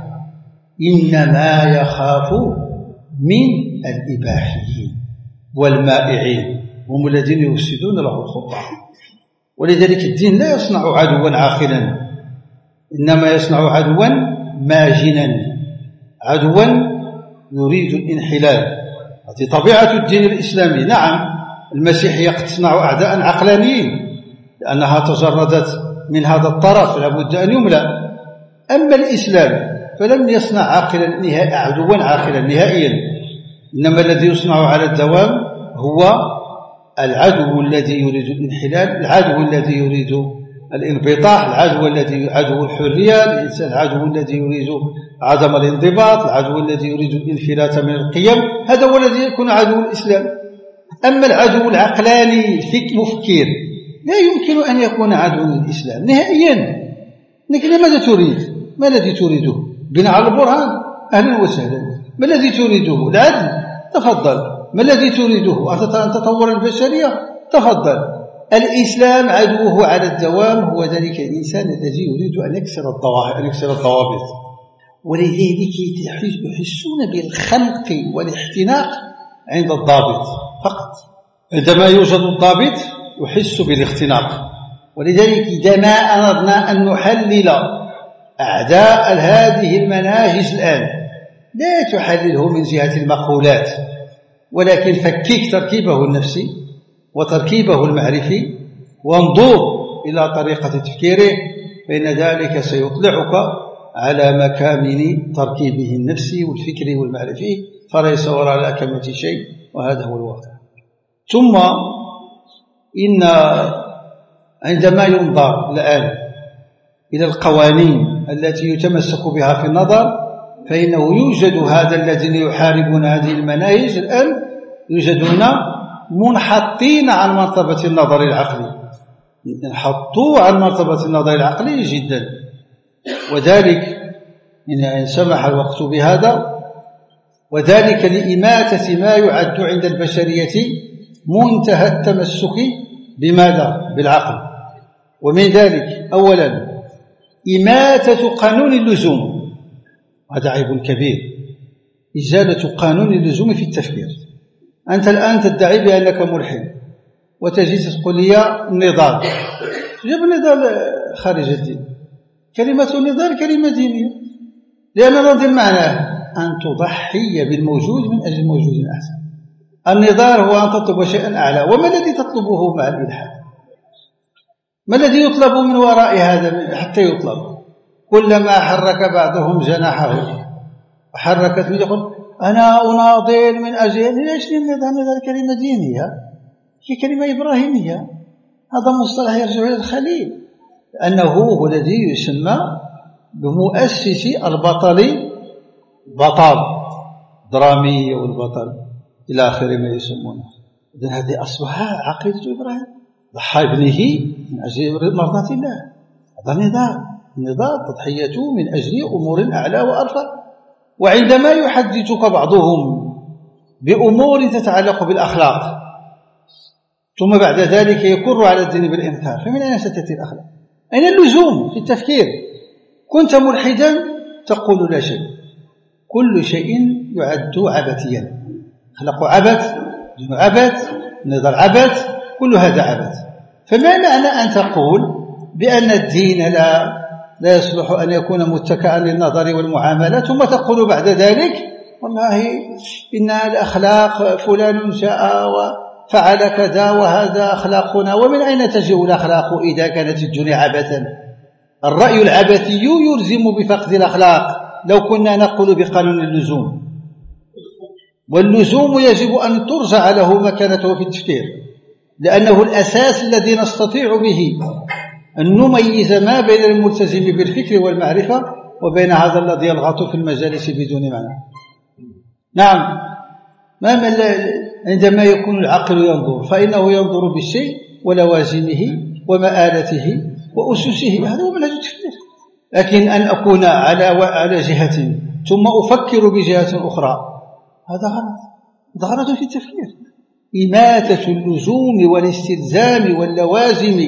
إنما يخاف من الإباحيين والمائعين، هم الذين يفسدون له الخطة. ولذلك الدين لا يصنع عدوا عاقلا، إنما يصنع عدوا ماجنا، عدوا يريد الانحلال. هذه طبيعة الدين الإسلامي. نعم المسيحية قد تصنع أعداء عقلانيين لأنها تجردت من هذا الطرف، لا بد أن يملأ. أما الإسلام فلم يصنع عاقلا نهائيا، عدوا عاقلا نهائيا، إنما الذي يصنع على الدوام هو العدو الذي يريد الانحلال، العدو الذي يريد الانبطاح، العدو الذي عدو الحرية، الإنسان العدو الذي يريد عدم الانضباط، العدو الذي يريد الانفلات من القيم. هذا هو الذي يكون عدو الإسلام. أما العدو العقلاني المفكر لا يمكن أن يكون عدو للإسلام نهائيا. لكن ماذا تريد؟ ما الذي تريده؟ بناء على البرهان، أهلا وسهلا. ما الذي تريده؟ العدل، تفضل. ما الذي تريده؟ أن تطور البشرية، تفضل. الإسلام عدوه على الدوام هو ذلك الإنسان الذي يريد أن يكسر الظواهر، أن يكسر الضوابط. ولذلك يحسون بالخنق والاحتناق عند الضابط فقط. عندما يوجد الضابط يحس بالاختناق. ولذلك إذا ما أردنا أن نحلل أعداء هذه المناهج الآن، لا تحلله من جهة المقولات، ولكن فكك تركيبه النفسي وتركيبه المعرفي وانظر إلى طريقة تفكيره، فإن ذلك سيطلعك على مكامن تركيبه النفسي والفكري والمعرفي، فليس وراء الأكمة شيء، وهذا هو الواقع. ثم إن عندما ينظر الآن إلى القوانين التي يتمسك بها في النظر، فإنه يوجد هذا الذين يحاربون هذه المناهج الآن يوجدون منحطين عن مرتبة النظر العقلي، انحطوا عن مرتبة النظر العقلي جدا. وذلك إن سمح الوقت بهذا، وذلك لإماتة ما يعد عند البشرية منتهى التمسك بماذا؟ بالعقل. ومن ذلك أولا إماتة قانون اللزوم، هذا عيب كبير، إزالة قانون اللزوم في التفكير. أنت الآن تدعي بأنك ملحد وتجي تقول لي النضال، جاب النضال خارج الدين. كلمة النضال كلمة دينية، لأن النضال معناه أن تضحي بالموجود من أجل موجود أحسن. النضال هو أن تطلب شيئا أعلى. وما الذي تطلبه مع الإلحاد؟ ما الذي يطلب من وراء هذا حتى يطلب؟ كلما حرك بعضهم جناحه وحركت من يقول أنا أناضل من أجل، ليش النضال؟ النضال كلمة دينية، هي كلمة إبراهيمية، هذا مصطلح يرجع إلى الخليل، لأنه هو الذي يسمى بمؤسس البطل، بطل درامي والبطل إلى آخر ما يسمونه. إذن هذه أصبح عقيدة إبراهيم، ضحى ابنه من أجل مرضاة الله. هذا نضال، النضال تضحيته من أجل أمور أعلى وأرفع. وعندما يحدثك بعضهم بأمور تتعلق بالأخلاق ثم بعد ذلك يكر على الدين بالإنكار، فمن أين ستأتي الأخلاق؟ أين اللزوم في التفكير؟ كنت ملحدا تقول لا شيء، كل شيء يعد عبثيا، أخلاق عبث، دين عبث، نظر عبث، كل هذا عبث. فما معنى أن تقول بأن الدين لا لا يصلح أن يكون متكئا للنظر والمعاملة، ثم تقول بعد ذلك والله إن الأخلاق فلان جاء وفعل كذا وهذا أخلاقنا؟ ومن أين تجيء الأخلاق إذا كانت الدنيا عبثا؟ الرأي العبثي يلزم بفقد الأخلاق لو كنا نقول بقانون اللزوم، واللزوم يجب أن ترجع له مكانته في التفكير، لأنه الأساس الذي نستطيع به أن نميز ما بين الملتزم بالفكر والمعرفة وبين هذا الذي يلغط في المجالس بدون معنى. نعم، ما من عندما يكون العقل ينظر فإنه ينظر بالشيء ولوازمه ومآلته وأسسه، هذا هو منهج التفكير. لكن أن أكون على على جهة ثم أفكر بجهة أخرى، هذا غلط، هذا غلط في التفكير. إماتة اللزوم والاستلزام واللوازم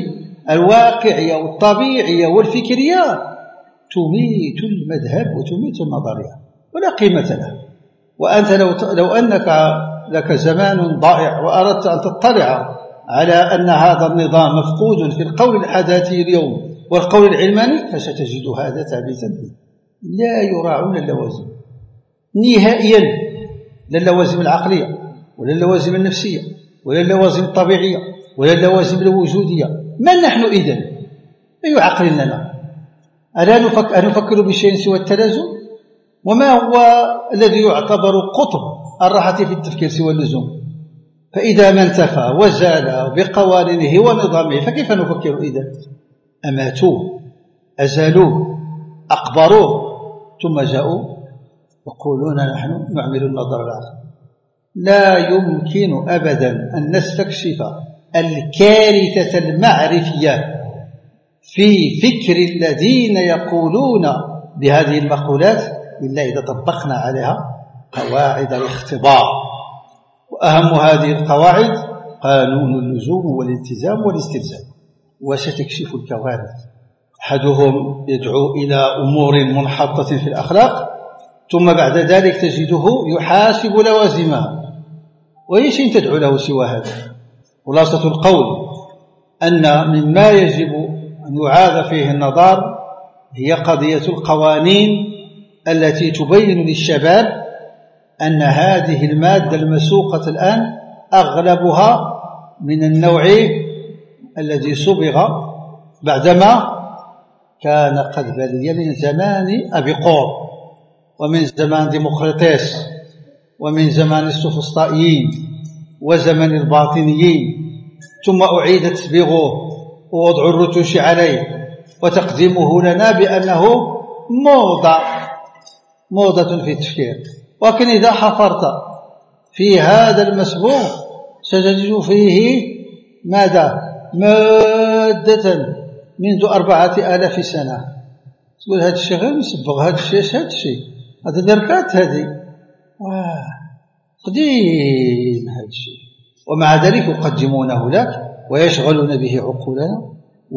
الواقعية والطبيعية والفكرية تميت المذهب وتميت النظرية ولا قيمة لها. وأنت لو, لو أنك لك زمان ضائع وأردت أن تطلع على أن هذا النظام مفقود في القول الحداثي اليوم والقول العلماني فستجد هذا ثابتا فيه. لا يراعون اللوازم نهائيا، لا اللوازم العقلية ولا اللوازم النفسية ولا اللوازم الطبيعية ولا اللوازم الوجودية. من نحن إذن؟ أي عقل لنا؟ ألا نفكر, نفكر بشيء سوى التلازم؟ وما هو الذي يعتبر قطب الراحة في التفكير سوى اللزوم؟ فإذا ما انتفى وزال بقوانينه ونظامه فكيف نفكر إذن؟ أماتوه، أزالوه، أقبروه، ثم جاءوا يقولون نحن نعمل النظر العقلي. لا يمكن أبدا أن نستكشف الكارثة المعرفية في فكر الذين يقولون بهذه المقولات إلا إذا طبقنا عليها قواعد الاختبار. وأهم هذه القواعد قانون اللزوم والالتزام والاستلزام. وستكشف الكوارث. أحدهم يدعو إلى أمور منحطة في الأخلاق ثم بعد ذلك تجده يحاسب لوازمها، وإيش تدعو له سوى هذا؟ خلاصة القول أن مما يجب أن يعاد فيه النظر هي قضية القوانين التي تبين للشباب أن هذه المادة المسوقة الآن أغلبها من النوع الذي صبغ بعدما كان قد بلي من زمان أبيقور ومن زمان ديمقراطيس ومن زمان السفسطائيين وزمن الباطنيين، ثم أعيد تسبيغه ووضع الرتوش عليه وتقديمه لنا بأنه موضة موضة في التفكير. ولكن إذا حفرت في هذا المسبوغ ستجد فيه ماذا؟ مادة منذ أربعة آلاف سنة. تقول هذا الشيء غير مسبغ، هذا الشيء هذا الشيء هذا دركات هذه واه قديم هذا الشيء، ومع ذلك يقدمونه لك ويشغلون به عقولنا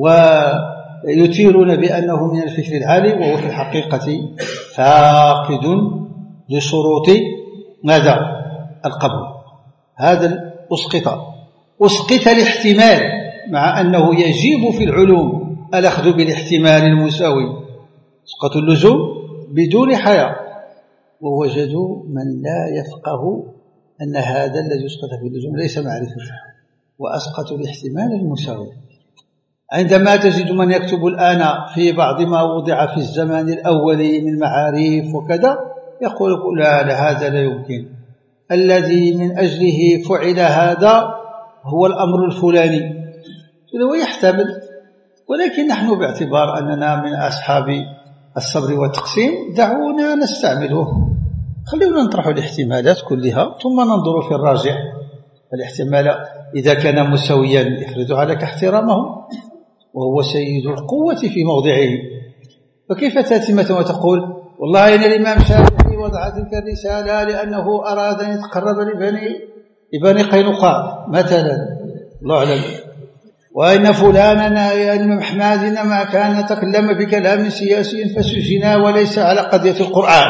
ويثيرون بأنه من الفكر العالي وهو في الحقيقة فاقد لشروط ماذا؟ القبول. هذا أسقط أسقط الاحتمال، مع أنه يجب في العلوم الأخذ بالاحتمال المساوي. أسقط اللزوم بدون حياة، ووجدوا من لا يفقه أن هذا الذي يسقط في اللزوم ليس معرفته، وأسقطوا الاحتمال المساوي. عندما تجد من يكتب الآن في بعض ما وضع في الزمان الأولي من معاريف وكذا يقول لا لا هذا لا يمكن، الذي من أجله فعل هذا هو الأمر الفلاني، هو يحتمل. ولكن نحن باعتبار أننا من أصحاب الصبر والتقسيم دعونا نستعمله، خلونا نطرح الاحتمالات كلها ثم ننظر في الراجع. الاحتمال إذا كان مساويا يفرض عليك احترامه وهو سيد القوة في موضعه. فكيف تأتي مثلا وتقول والله إن الإمام الشافعي وضع تلك الرسالة لأنه أراد أن يتقرب لبني لبني قينقاع مثلا، الله أعلم، وإن فلانا الإمام أحمد إنما كان تكلم بكلام سياسي فسجن وليس على قضية القرآن،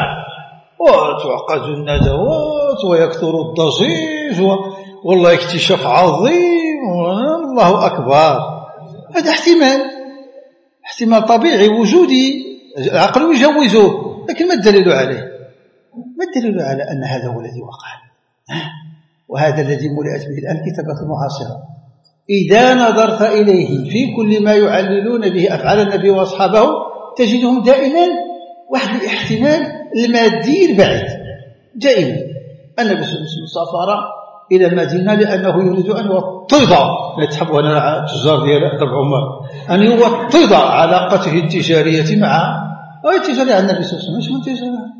وتعقد الندوات ويكثر الضجيج والله اكتشاف عظيم والله أكبر. هذا احتمال احتمال طبيعي وجودي، العقل يجوزه، لكن ما الدليل عليه؟ ما الدليل على أن هذا هو الذي وقع؟ وهذا الذي ملئت به الآن كتابات المعاصرة. إذا نظرت إليه في كل ما يعللون به أفعال النبي وأصحابه تجدهم دائما واحد الاحتمال المادي البعيد. دائما النبي صلى الله عليه وسلم سافر إلى المدينة لأنه يريد أن يوطد، لا تحبوا أنا التجار ديال تبع عمر، أن يوطد علاقته التجارية مع التجارية عن النبي صلى الله عليه وسلم. ايش من تجارة؟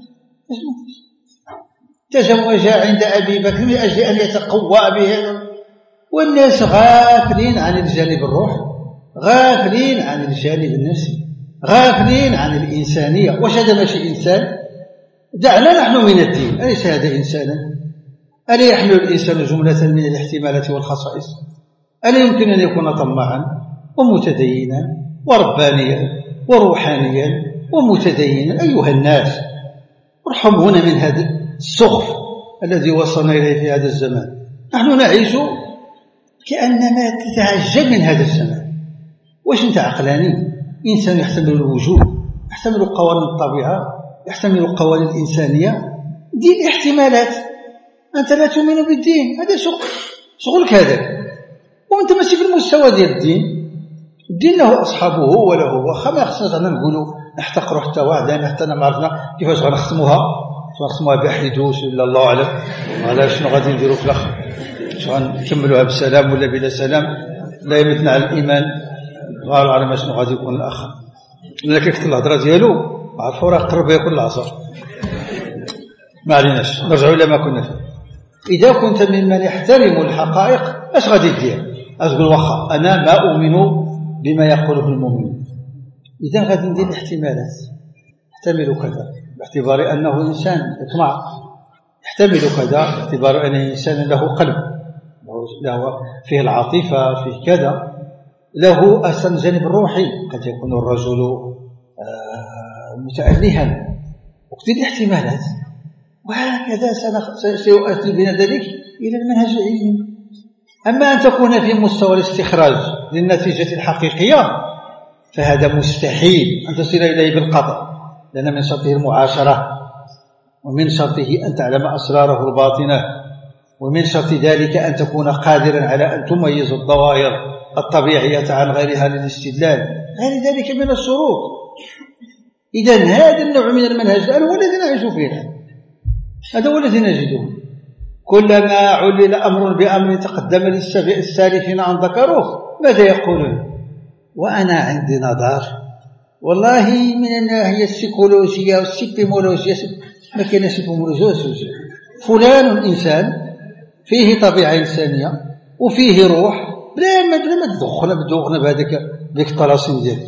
تزوج عند أبي بكر من أجل أن يتقوى به، والناس غافلين عن الجانب الروحي، غافلين عن الجانب النفسي، غافلين عن الإنسانية. وش هذا ماشي إنسان؟ دعنا نحن من الدين، أليس هذا إنسانا؟ ألا يحمل الإنسان جملة من الاحتمالات والخصائص؟ ألا يمكن أن يكون طماعا؟ ومتدينا وربانيا وروحانيا ومتدينا. أيها الناس، ارحمونا من هذا السخف الذي وصلنا إليه في هذا الزمان. نحن نعيش كأنما تتعجب من هذا الزمان. واش أنت عقلاني؟ إنسان يحتمل الوجود، يحتمل قوانين الطبيعة، يحتمل القوانين الإنسانية. دين احتمالات. أنت لا تؤمن بالدين، هذا شغلك هذا، وأنت ماشي في المستوى ديال الدين. الدين له أصحابه وله واخا ما خصناش أنا نقولوا نحتقروا حتى واحد، لأن حتى ما عرفنا كيفاش غنختموها، نختموها بحدوث ولا الله أعلم، ولا شنو غادي نديروا في الآخر، غنكملوها بسلام ولا بلا سلام، لا يمتنا على الإيمان، غير على ما شنو غادي يكون الآخر. لكن كتب الهضرة ديالو عرفوا راه قرب يكون العصر. ما عليناش، نرجعوا إلى ما كنا فيه. إذا كنت ممن يحترم الحقائق اش غادي دير؟ أقول واخا أنا ما أؤمن بما يقوله المؤمنون، إذا غادي ندير الاحتمالات. يحتمل كذا باعتبار أنه إنسان يطمع، يحتمل كذا باعتبار أنه إنسان له قلب، له فيه العاطفة، فيه كذا، له أصلا الجانب الروحي. قد يكون الرجل متألها، وكثير الاحتمالات. وهكذا سيؤدي بنا ذلك إلى المنهج العلمي. أما أن تكون في مستوى الاستخراج للنتيجة الحقيقية فهذا مستحيل أن تصل إليه بالقطع، لأن من شرطه المعاشرة، ومن شرطه أن تعلم أسراره الباطنة، ومن شرط ذلك أن تكون قادرا على أن تميز الظواهر الطبيعية عن غيرها للاستدلال، غير ذلك من الشروط. إذن هذا النوع من المنهج هو الذي نعيش فيه، هذا هو الذي نجده. كلما علل أمر بأمر تقدم للسالفين عن ذكروه ماذا يقولون؟ وأنا عندي نظر والله من الناحية السيكولوجية والسيبيمولوجيا، ما كاين سيبيمولوجيا، فلان إنسان فيه طبيعة إنسانية وفيه روح، بلا ما بلا ما تدخلنا بدوغنا بهذاك ديك الطلاسم ديالك،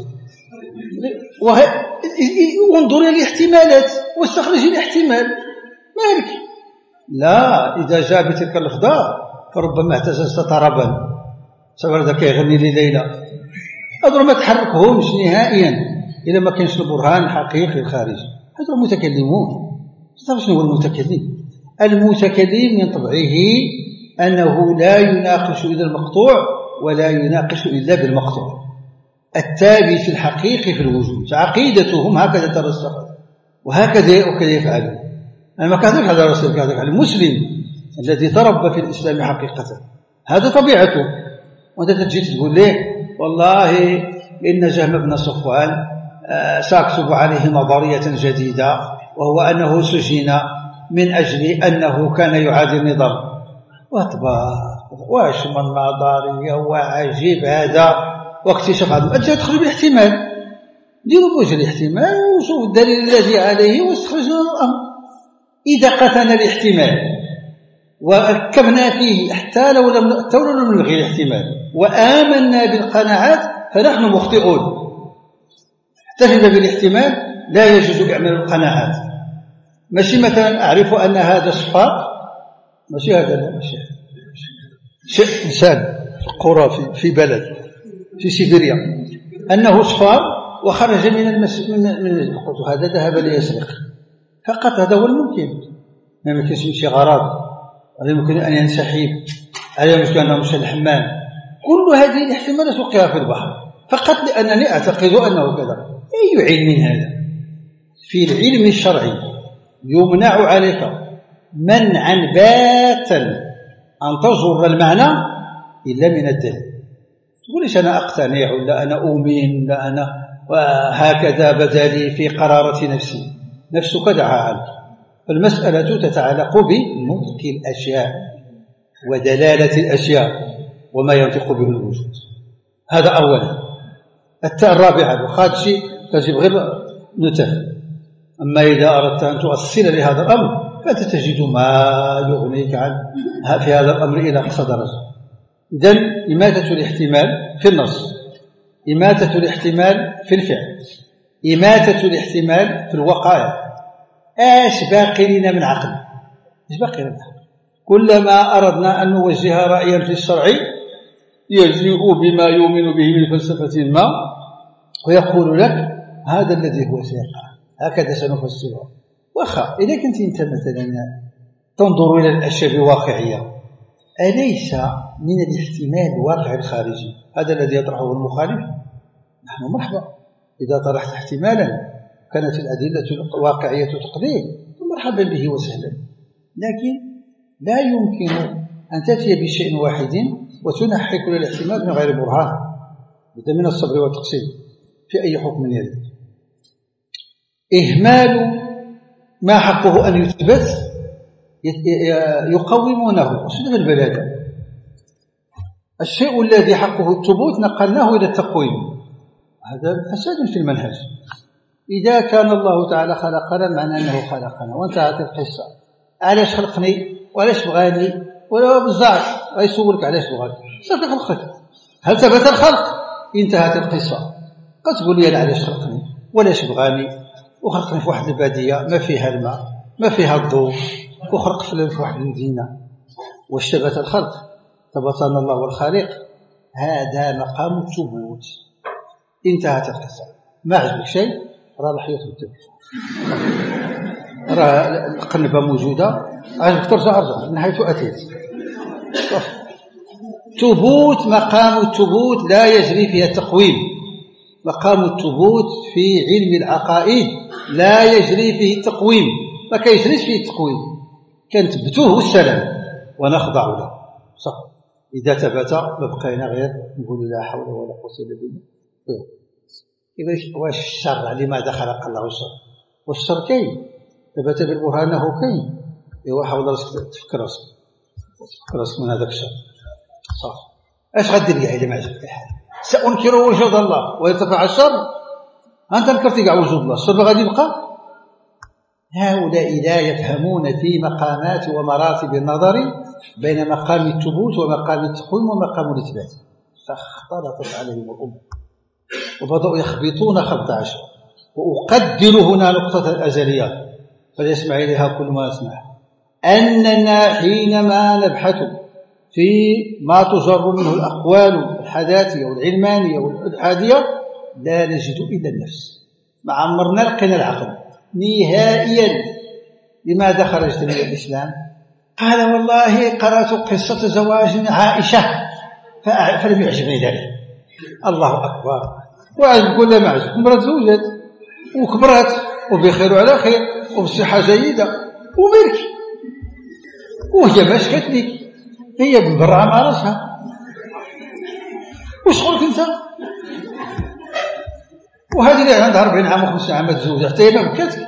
وانظر إلى الاحتمالات واستخرج الاحتمال. مالك لا، إذا جاء بتلك اللفظة فربما اهتززت طربا، سواء ذاك يغني لي ليلى، هذول ما تحركهمش نهائيا إذا ما كانش البرهان الحقيقي الخارجي. هذول المتكلمون. تعرف شنو هو المتكلم؟ المتكلم من طبعه أنه لا يناقش إلا المقطوع ولا يناقش إلا بالمقطوع، الثابت الحقيقي في الوجود. عقيدتهم هكذا ترسخت وهكذا وكذا يفعلون. أنا ما كذلك هذا الرسول، كذلك المسلم الذي تربى في الإسلام حقيقة هذا طبيعته. وأنت تجي تقول ليه والله إن جهم بن صفوان سأكتب عليه نظرية جديدة، وهو أنه سجن من أجل أنه كان يعادي النظام. وأطبع واش من نظرية وعجيب هذا واكتشف هذا. أنت تدخل بالاحتمال، ديروا بوجه الاحتمال وشوف الدليل الذي عليه واستخرجوا الأمر. إذا قتلنا الاحتمال وأكبنا فيه حتى لو لم نلغي الاحتمال وآمنا بالقناعات فنحن مخطئون. احتفظ بالاحتمال، لا يجوز إعمال القناعات. ماشي مثلا أعرف أن هذا صفار، ماشي هذا، لا ماشي شيء إنسان في قرى في, في بلد في سيبيريا أنه صفار وخرج من المس من من هذا ذهب ليسرق فقط. هذا هو الممكن. ما يمكنش يمشي غرض، ولا يمكن أن ينسحب، ولا يمكن أن يمشي الحمام. كل هذه الاحتمالات وقع في البحر فقط لأنني أعتقد أنه كذا. أي علم هذا؟ في العلم الشرعي يمنع عليك منعا باتا أن تجر المعنى إلا من الدليل. تقوليش أنا أقتنع ولا أنا أؤمن ولا أنا وهكذا بدا لي في قرارة نفسي. نفسك دعا عنك. فالمسألة تتعلق بنطق الأشياء ودلالة الأشياء وما ينطق به الوجود. هذا أولا. التاء الرابعة وهذا شيء تجب غير نتفهم. أما إذا أردت أن تؤصل لهذا الأمر فأنت تجد ما يغنيك عن في هذا الأمر إلى أقصى درجة. إذن إماتة الاحتمال في النص، إماتة الاحتمال في الفعل، إماتة الاحتمال في الوقائع. ايش باقي لنا من عقل؟ ايش باقي لنا؟ كلما أردنا أن نوجه رأيا في الشرع يجيء بما يؤمن به من فلسفة ما ويقول لك هذا الذي هو سيقع، هكذا سنفسره. واخا إذا كنت أنت مثلا تنظر إلى الأشياء بواقعية، أليس من الاحتمال الواقع الخارجي هذا الذي يطرحه المخالف؟ نحن مرحبا إذا طرحت احتمالا كانت الأدلة الواقعية تقضيه مرحبا به وسهلا، لكن لا يمكن أن تأتي بشيء واحد وتنحي كل الاحتمال من غير برهان. بد من الصبر والتقسيم في أي حكم يرد. إهمال ما حقه أن يثبت يقومونه أسلوب البلادة. الشيء الذي حقه الثبوت نقلناه إلى التقويم، هذا فساد في المنهج. إذا كان الله تعالى خلقنا معنى أنه خلقنا وانتهت القصة، علاش خلقني وعلاش بغاني ولا بزاف غيسولك علاش بغاني صافي خلقك، هل ثبت الخلق؟ انتهت القصة. قد تقول لي أنا علاش خلقني وعلاش بغاني وخلقني في واحد البادية ما فيها الماء ما فيها الضوء وخلق في واحد المدينة، واش ثبت الخلق؟ ثبتنا الله والخالق، هذا مقام الثبوت. انتهت القصة. ما عجبك شيء راه الحياة تبدل، راه القنبة موجودة، عجبك ترجع ارجع من حيث أتيت. ثبوت مقام الثبوت لا يجري فيها التقويم. مقام الثبوت في علم العقائد لا يجري فيه التقويم، ما كيجريش فيه التقويم، كنثبتوه والسلام ونخضع له. صح. إذا ثبت ما بقينا غير نقول لا حول ولا قوة إلا بالله. كيفاش واش الشر لماذا خلق الله الشر؟ والشر كاين ثبت بالبرهان انه كاين. ايوا حاول راسك تفكر راسك تفكر راسك من هذاك الشر. صح. اش غدير لي الا ما عجبك الحال؟ سأنكر وجود الله ويرتفع الشر. انت انكرت كاع وجود الله، الشر غادي يبقى. هؤلاء لا يفهمون في مقامات ومراتب النظر بين مقام الثبوت ومقام التقويم ومقام الاثبات، فاختلطت عليهم الامور وبدأوا يخبطون خبط عشر. وأقدر هنا نقطة الأزليات فليسمع إليها كل ما يسمع، أننا حينما نبحث في ما تجر منه الأقوال الحداثية والعلمانية والإلحادية لا نجد إلا النفس. ما عمرنا لقينا العقل نهائيا. لماذا خرجت من الإسلام؟ قال والله قرأت قصة زواج عائشة فلم يعجبني ذلك. الله أكبر. وعجبك ولا ما عجبك؟ مرات زوجت وكبرت وبخير وعلى خير وبصحة جيدة وملك، وهي ما شكت لك، هي بالبرعة مع راسها. وشغلك انت؟ وهذه اللي عندها أربعين عام وخمسين عام تزوج حتى هي ما بكتك.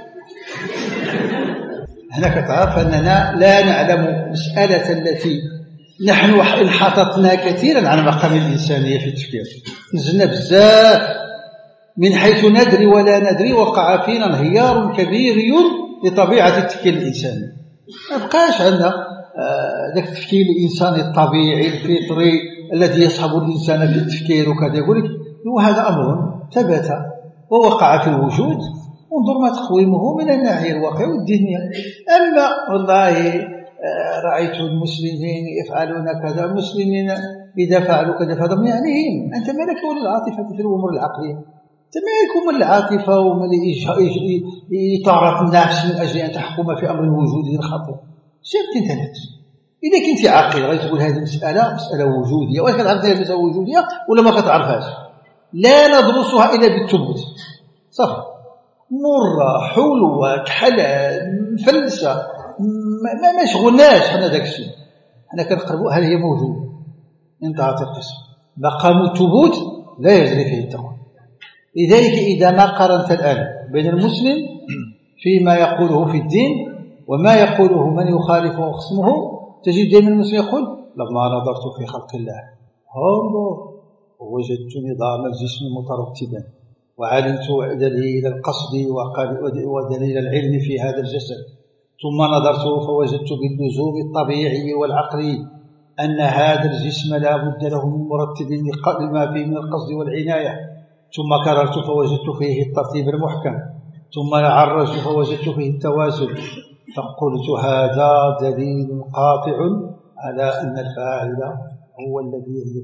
هنا كتعرف أننا لا نعلم مسألة التي نحن انحططنا كثيرا عن مقام الإنسانية في التفكير، نزلنا بزاف من حيث ندري ولا ندري. وقع فينا انهيار كبير لطبيعة التفكير الإنساني. ما بقاش عندنا ذاك التفكير الإنساني الطبيعي الفطري الذي يصحب الإنسان في التفكير وكذا. يقول لك وهذا أمر ثبت ووقع في الوجود، انظر ما تقويمه من الناحية الواقعية والدينية. أما والله رأيت المسلمين يفعلون كذا، المسلمين إذا فعلوا كذا فهذا ما يعنيهم. أنت مالك ولي العاطفة في الأمور العقلية؟ أنت مالك ومن العاطفة ومن إطارة النفس من أجل أن تحكم في أمر وجودي خطير؟ شفت أنت نفس. إذا كنت عاقل غادي تقول هذه المسألة مسألة وجودية، ولا كتعرف هذه مسألة وجودية ولا ما كتعرفهاش. لا ندرسها إلا بالثبوت. صافي. مرة حلوة كحلال فلسة ما ما شغلناش حنا داك الشيء، حنا كنقربوا هل هي موجوده. انتهت القصه. مقام الثبوت لا يجري فيه التقوى. لذلك إذا ما قارنت الآن بين المسلم فيما يقوله في الدين وما يقوله من يخالفه وخصمه، تجد دائما المسلم يقول لما نظرت في خلق الله انظر وجدت نظام الجسم مترتبا وعلمت دليل القصد ودليل العلم في هذا الجسد، ثم نظرت فوجدت باللزوم الطبيعي والعقلي أن هذا الجسم لا بد له من مرتب لما فيه من القصد والعناية، ثم كررت فوجدت فيه الترتيب المحكم، ثم عرجت فوجدت فيه التوازن، فقلت هذا دليل قاطع على أن الفاعل هو الذي يملك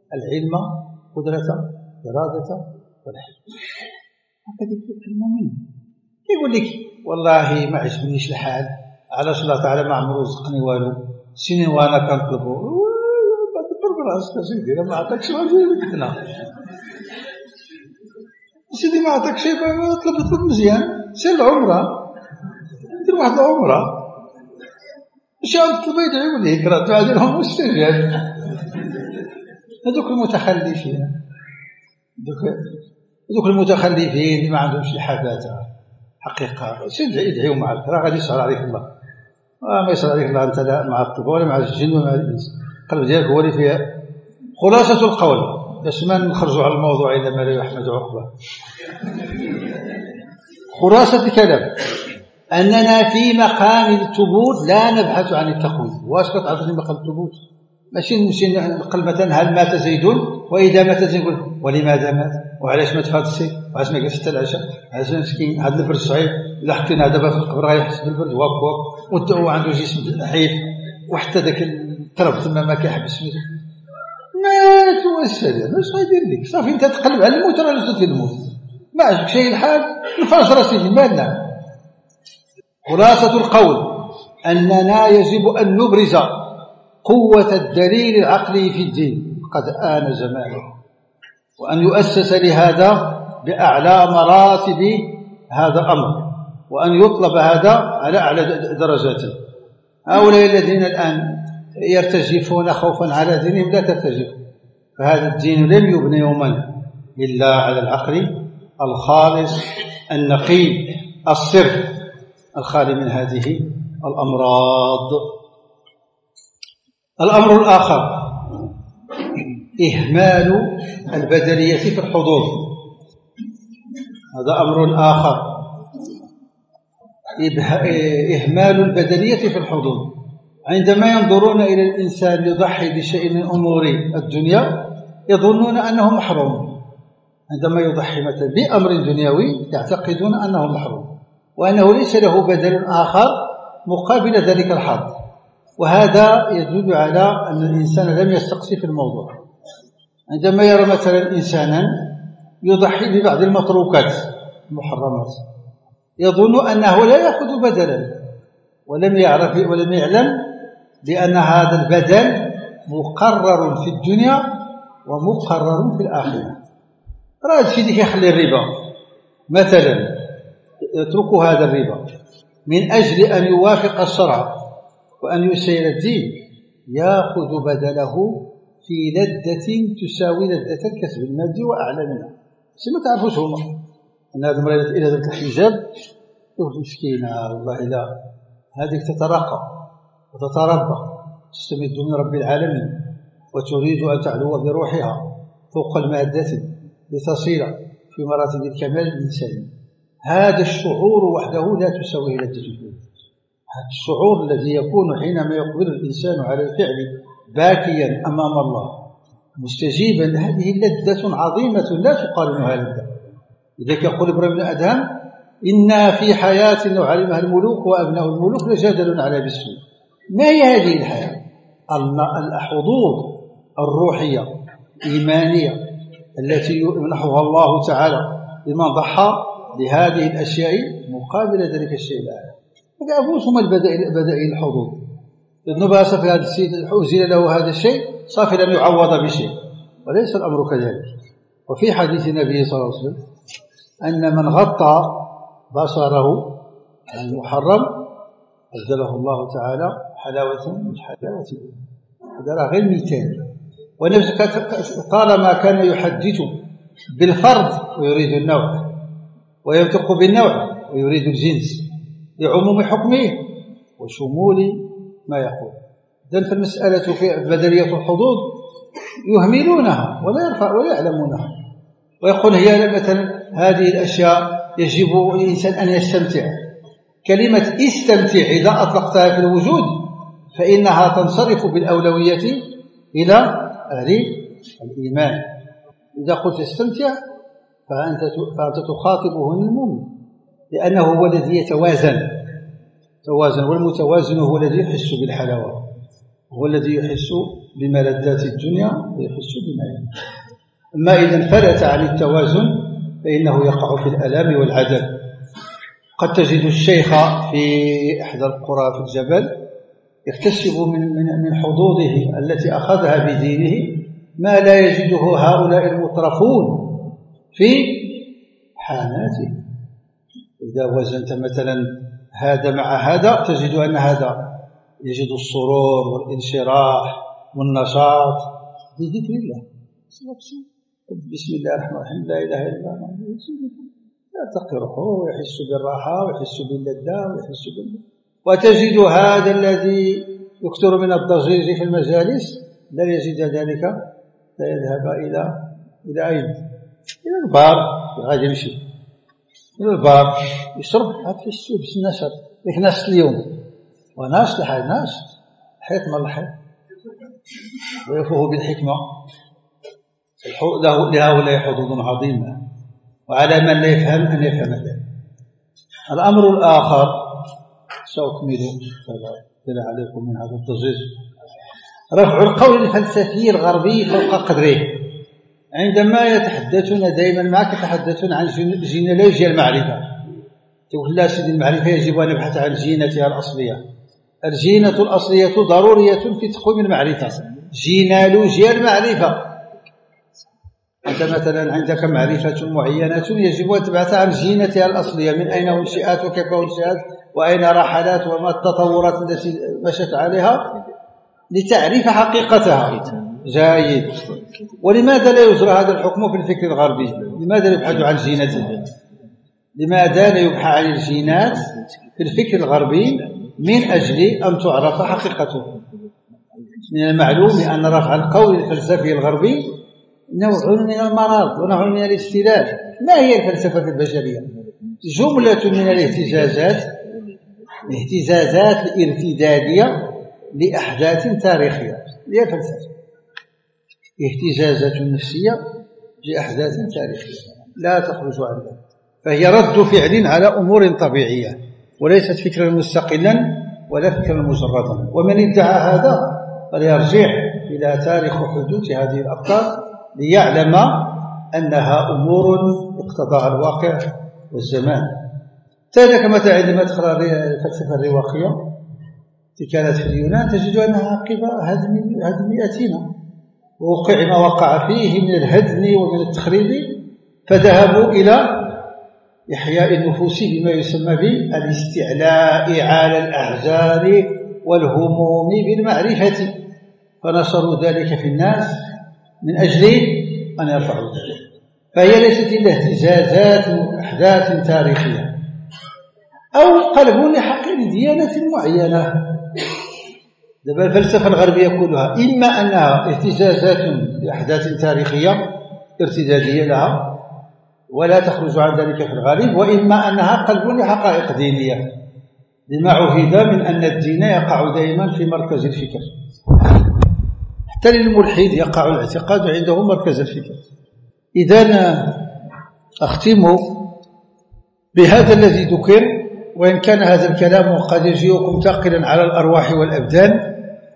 العلم قدرة إرادة والحلم. هكذا يفكر المؤمن. يقول لك والله ما عجبنيش الحال، علاش الله تعالى ما عمرو رزقني والو، سنين وانا كنطلبو تضرب راسك سيدي، ما عطاكش غادي هنا سيدي، ما عطاكش شي، طلب طلب مزيان، سير العمره، دير واحد العمره ماشي عاد تطلب يدعيو ليك، راه الدعاء ديالهم مستجاب. هذوك المتخلفين، دوك دوك المتخلفين اللي ما عندهمش الحداثه حقيقه، سير يدعيو معك، راه غادي يسهر عليك الله. آه ما يسهر عليك الله انت لا مع الطب ولا مع الجن ولا مع الانس، القلب ديالك هو اللي فيها. خلاصه القول باش ما نخرجوا على الموضوع الا ما لا يحمد عقبه. خلاصه الكلام اننا في مقام الثبوت لا نبحث عن التقويم. واش كتعرفني مقام الثبوت؟ ماشي نمشي نقل مثلا هل مات زيد، واذا مات زيد نقول ولماذا مات، وعلاش مات في هذا السن، وعلاش ما جالس حتى العشاء، علاش مسكين هذا البرد صعيب، الا حطيناه دابا في القبر غيحس بالبرد واك واك، وهو عنده جسم ضعيف، وحتى ذاك التراب تما ما كيحبس سميتو مات. والسلام اش غيدير لك؟ صافي انت تقلب على الموت، راه لازم الموت، ما عجبك شي الحال الفجر سيدي مالنا. خلاصة القول أننا يجب أن نبرز قوة الدليل العقلي في الدين، قد آن زمانه، وأن يؤسس لهذا بأعلى مراتب هذا الأمر، وأن يطلب هذا على أعلى درجاته. هؤلاء الذين الآن يرتجفون خوفا على دينهم لا ترتجف، فهذا الدين لم يبنى يوما إلا على العقل الخالص النقي الصرف الخالي من هذه الأمراض. الأمر الآخر إهمال البدنية في الحضور، هذا أمر آخر، إهمال البدنية في الحضور. عندما ينظرون إلى الإنسان يضحي بشيء من أمور الدنيا يظنون أنه محروم، عندما يضحي مثلا بأمر دنيوي يعتقدون أنه محروم، وأنه ليس له بدل آخر مقابل ذلك الحظ. وهذا يدل على أن الإنسان لم يستقصي في الموضوع. عندما يرى مثلا إنسانا يضحي ببعض المتروكات المحرمات يظن أنه لا يأخذ بدلا، ولم يعرف ولم يعلم بأن هذا البدل مقرر في الدنيا ومقرر في الآخرة. راه هذا الشيء يخلي الربا مثلا، يترك هذا الربا من أجل أن يوافق الشرع وأن يسير الدين، يأخذ بدله في لذة تساوي لذة الكسب المادي وأعلى منها. شي ما تعرفوش هما أن هذه المرأة إلى ذات الحجاب يقول مسكينة والله لا، هذه تترقى وتتربى تستمد من رب العالمين وتريد أن تعلو بروحها فوق المادة لتصير في مراتب الكمال الإنساني. هذا الشعور وحده لا تساويه لذة الدنيا. هذا الشعور الذي يكون حينما يقبل الإنسان على الفعل باكيا أمام الله مستجيبا، هذه لذة عظيمة لا تقارنها لذة. لذلك يقول إبراهيم بن أدهم إن في حياة لو علمها الملوك وأبناء الملوك لجادلون على بالسوء. ما هي هذه الحياة؟ الحظوظ الروحية الإيمانية التي يمنحها الله تعالى لمن ضحى بهذه الأشياء مقابل ذلك الشيء الآخر. فأبوس هم البدائل الحظوظ. ابن باس في هذا الشيء أزيل له هذا الشيء صافي لم يعوض بشيء، وليس الأمر كذلك. وفي حديث النبي صلى الله عليه وسلم أن من غطى بصره المحرم أبدله الله تعالى حلاوة من حلاوة هذا غير مثال. ونفسه طالما كان يحدث بالفرد ويريد النوع، وينطق بالنوع ويريد الجنس لعموم حكمه وشمول ما يقول. إذن فالمسألة في بدلية الحظوظ يهملونها ولا يرفع ولا يعلمونها، ويقول هي مثلا هذه الأشياء يجب الإنسان أن يستمتع. كلمة استمتع إذا أطلقتها في الوجود فإنها تنصرف بالأولوية إلى أهل الإيمان. إذا قلت استمتع فأنت فأنت تخاطبه المؤمن، لأنه هو الذي يتوازن توازن، والمتوازن هو الذي يحس بالحلاوة. هو الذي يحس بملذات الدنيا ويحس بما يموت. أما إذا انفلت عن التوازن فإنه يقع في الألام والعذاب. قد تجد الشيخ في إحدى القرى في الجبل يكتسب من من حظوظه التي أخذها بدينه ما لا يجده هؤلاء المترفون في حاناته. إذا وزنت مثلا هذا مع هذا تجد أن هذا يجد السرور والانشراح والنشاط بذكر الله. بسم الله الرحمن الرحيم، لا إله إلا الله، يرتقي روحه ويحس بالراحة ويحس باللذة ويحس بال... وتجد هذا الذي يكثر من الضجيج في المجالس لن يجد ذلك، لا يذهب إلى إلى أين؟ إلى البار. غادي يمشي إلى البار يشرب حتى يحس بالنشاط. لكن ناس اليوم وناس لحال ناس حيط من الحيط ويفوه بالحكمة. له لهؤلاء حظوظ عظيمة، وعلى من لا يفهم أن يفهم ذلك. الأمر الآخر سأكمل فلا عليكم من هذا الضجيج، رفع القول الفلسفي الغربي فوق قدره. عندما يتحدثون دائما معك يتحدثون عن جينولوجيا المعرفة، تقول لا سيدي المعرفة يجب أن نبحث عن جينتها الأصلية. الجينة الأصلية ضرورية في تقويم المعرفة. جينولوجيا المعرفة، أنت مثلا عندك معرفة معينة يجب أن تبحث عن جينتها الأصلية، من أين أنشئت وكيف أنشئت وأين رحلت وما التطورات التي مشت عليها لتعرف حقيقتها. جيد. ولماذا لا يجرى هذا الحكم في الفكر الغربي؟ لماذا يبحث عن جينته؟ لماذا لا يبحث عن الجينات في الفكر الغربي من أجل أن تعرف حقيقته؟ من المعلوم أن رفع القول الفلسفي الغربي نوع من المرض ونوع من الاستلال. ما هي الفلسفة في البشرية؟ جملة من الاهتزازات الاهتزازات الارتدادية لأحداث تاريخية. هي الفلسفة اهتزازات نفسية لأحداث تاريخية لا تخرج عن ذلك، فهي رد فعل على أمور طبيعية وليست فكرا مستقلا ولا فكرا مجردا. ومن ادعى هذا فليرجع إلى تاريخ حدوث هذه الأفكار ليعلم أنها أمور اقتضاها الواقع والزمان. ذلك مثلا عندما تدخل الفلسفة الرواقية التي كانت في اليونان تجد أنها عقب هدم هدم أثينا، ووقع ما وقع فيه من الهدم ومن التخريب، فذهبوا إلى إحياء النفوس بما يسمى بالاستعلاء على الأحزان والهموم بالمعرفة، فنشروا ذلك في الناس من أجل أن يرفعوا ذلك. فهي ليست إلا اهتزازات أحداث تاريخية أو قلب لحق ديانة معينة. دابا الفلسفة الغربية كلها إما أنها اهتزازات لأحداث تاريخية ارتدادية لها ولا تخرج عن ذلك في الغالب، وإما أنها قلب لحقائق دينية، لما عهد من أن الدين يقع دائما في مركز الفكر. حتى للملحد يقع الاعتقاد عنده مركز الفكر. إذن أختم بهذا الذي ذكر، وإن كان هذا الكلام قد يجيئكم ثقيلا على الأرواح والأبدان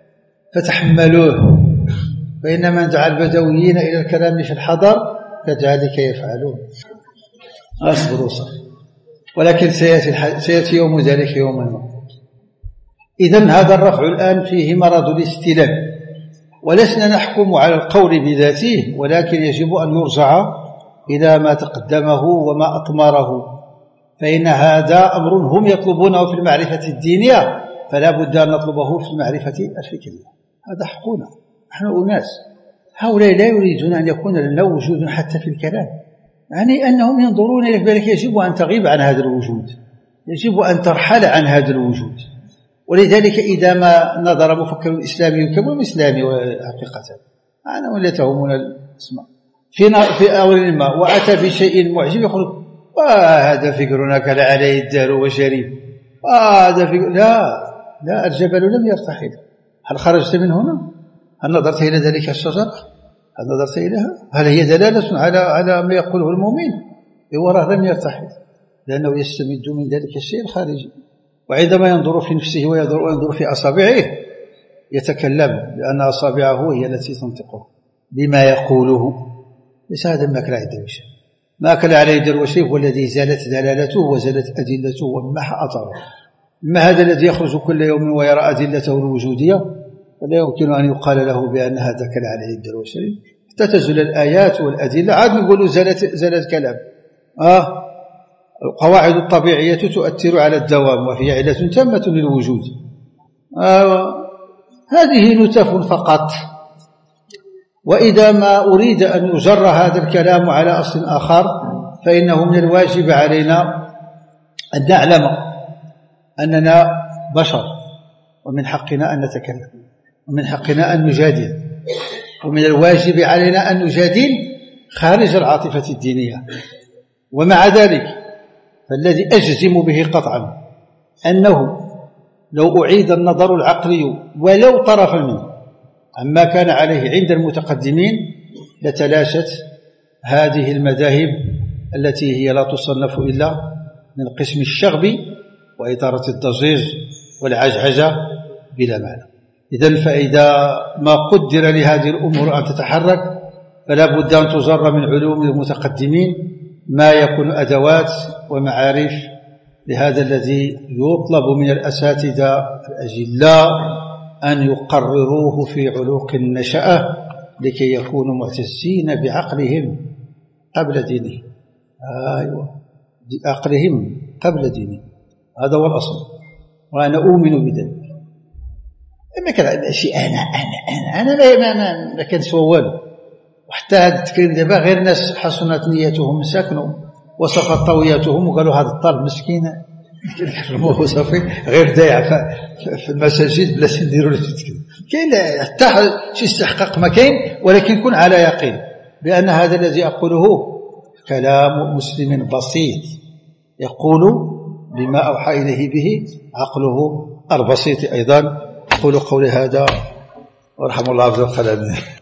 فتحملوه، فإن من دعا البدويين إلى الكلام في الحضر كذلك يفعلون. أصبروا صبر، ولكن سيأتي, سيأتي يوم ذلك يوما ما. إذن هذا الرفع الآن فيه مرض الاستلام، ولسنا نحكم على القول بذاته، ولكن يجب أن يرجع إلى ما تقدمه وما أطمره، فإن هذا أمر هم يطلبونه في المعرفة الدينية، فلا بد أن نطلبه في المعرفة الفكرية. هذا حقنا، نحن أناس. هؤلاء لا يريدون أن يكون لنا وجود حتى في الكلام، يعني أنهم ينظرون إلى ذلك يجب أن تغيب عن هذا الوجود، يجب أن ترحل عن هذا الوجود. ولذلك إذا ما نظر مفكر إسلامي كم إسلامي حقيقة أنا ولا تهمون الاسماء في في أول ما وأتى بشيء معجب يقول وهذا فكرنا كلا عليه الدار وشريف، هذا فكر. لا لا، الجبل لم يرتحل. هل خرجت من هنا؟ هل نظرت إلى ذلك الشجر؟ هل نظرت إليها؟ هل هي دلالة على على ما يقوله المؤمن؟ وراه لم يرتحل، لأنه يستمد من ذلك الشيء الخارجي. وعندما ينظر في نفسه وينظر في أصابعه يتكلم، لأن أصابعه هي التي تنطقه بما يقوله. ليس هذا ما كان عليه الدرويش. ما كان عليه الدرويش هو الذي زالت دلالته وزالت أدلته ومحى أثره. أما هذا الذي يخرج كل يوم ويرى أدلته الوجودية فلا يمكن أن يقال له بأن هذا كان عليه الدرويش، حتى تزول الآيات والأدلة عاد نقول زالت زالت الكلام. آه القواعد الطبيعية تؤثر على الدوام وهي علة تامة للوجود. آه هذه نتف فقط. وإذا ما أريد أن يجر هذا الكلام على أصل آخر فإنه من الواجب علينا أن نعلم أننا بشر، ومن حقنا أن نتكلم، ومن حقنا أن نجادل، ومن الواجب علينا أن نجادل خارج العاطفة الدينية. ومع ذلك فالذي أجزم به قطعا أنه لو أعيد النظر العقلي ولو طرفا منه عما كان عليه عند المتقدمين لتلاشت هذه المذاهب التي هي لا تصنف إلا من قسم الشغب وإثارة الضجيج والعجعجة بلا معنى. إذن فإذا ما قدر لهذه الأمور أن تتحرك فلا بد أن تجر من علوم المتقدمين ما يكون أدوات ومعارف لهذا الذي يطلب من الأساتذة الأجلاء أن يقرروه في علوق النشأة لكي يكونوا معتزين بعقلهم قبل دينهم. أيوة، بعقلهم قبل دينهم، هذا هو الأصل، وأنا أؤمن بذلك. ما كان شيء أنا أنا أنا أنا ما ما, ما كان سوى والو. وحتى هذا التكريم دابا غير ناس حسنت نيتهم ساكنوا وصفت طوياتهم وقالوا هذا الطالب مسكين كرموه صافي غير دايع في المساجد بلا نديروا له تكريم. كاين حتى شي استحقاق ما كاين، ولكن كن على يقين بأن هذا الذي أقوله كلام مسلم بسيط يقول بما أوحى إليه به عقله البسيط أيضا. أقول قولي هذا ورحم الله عز وجل.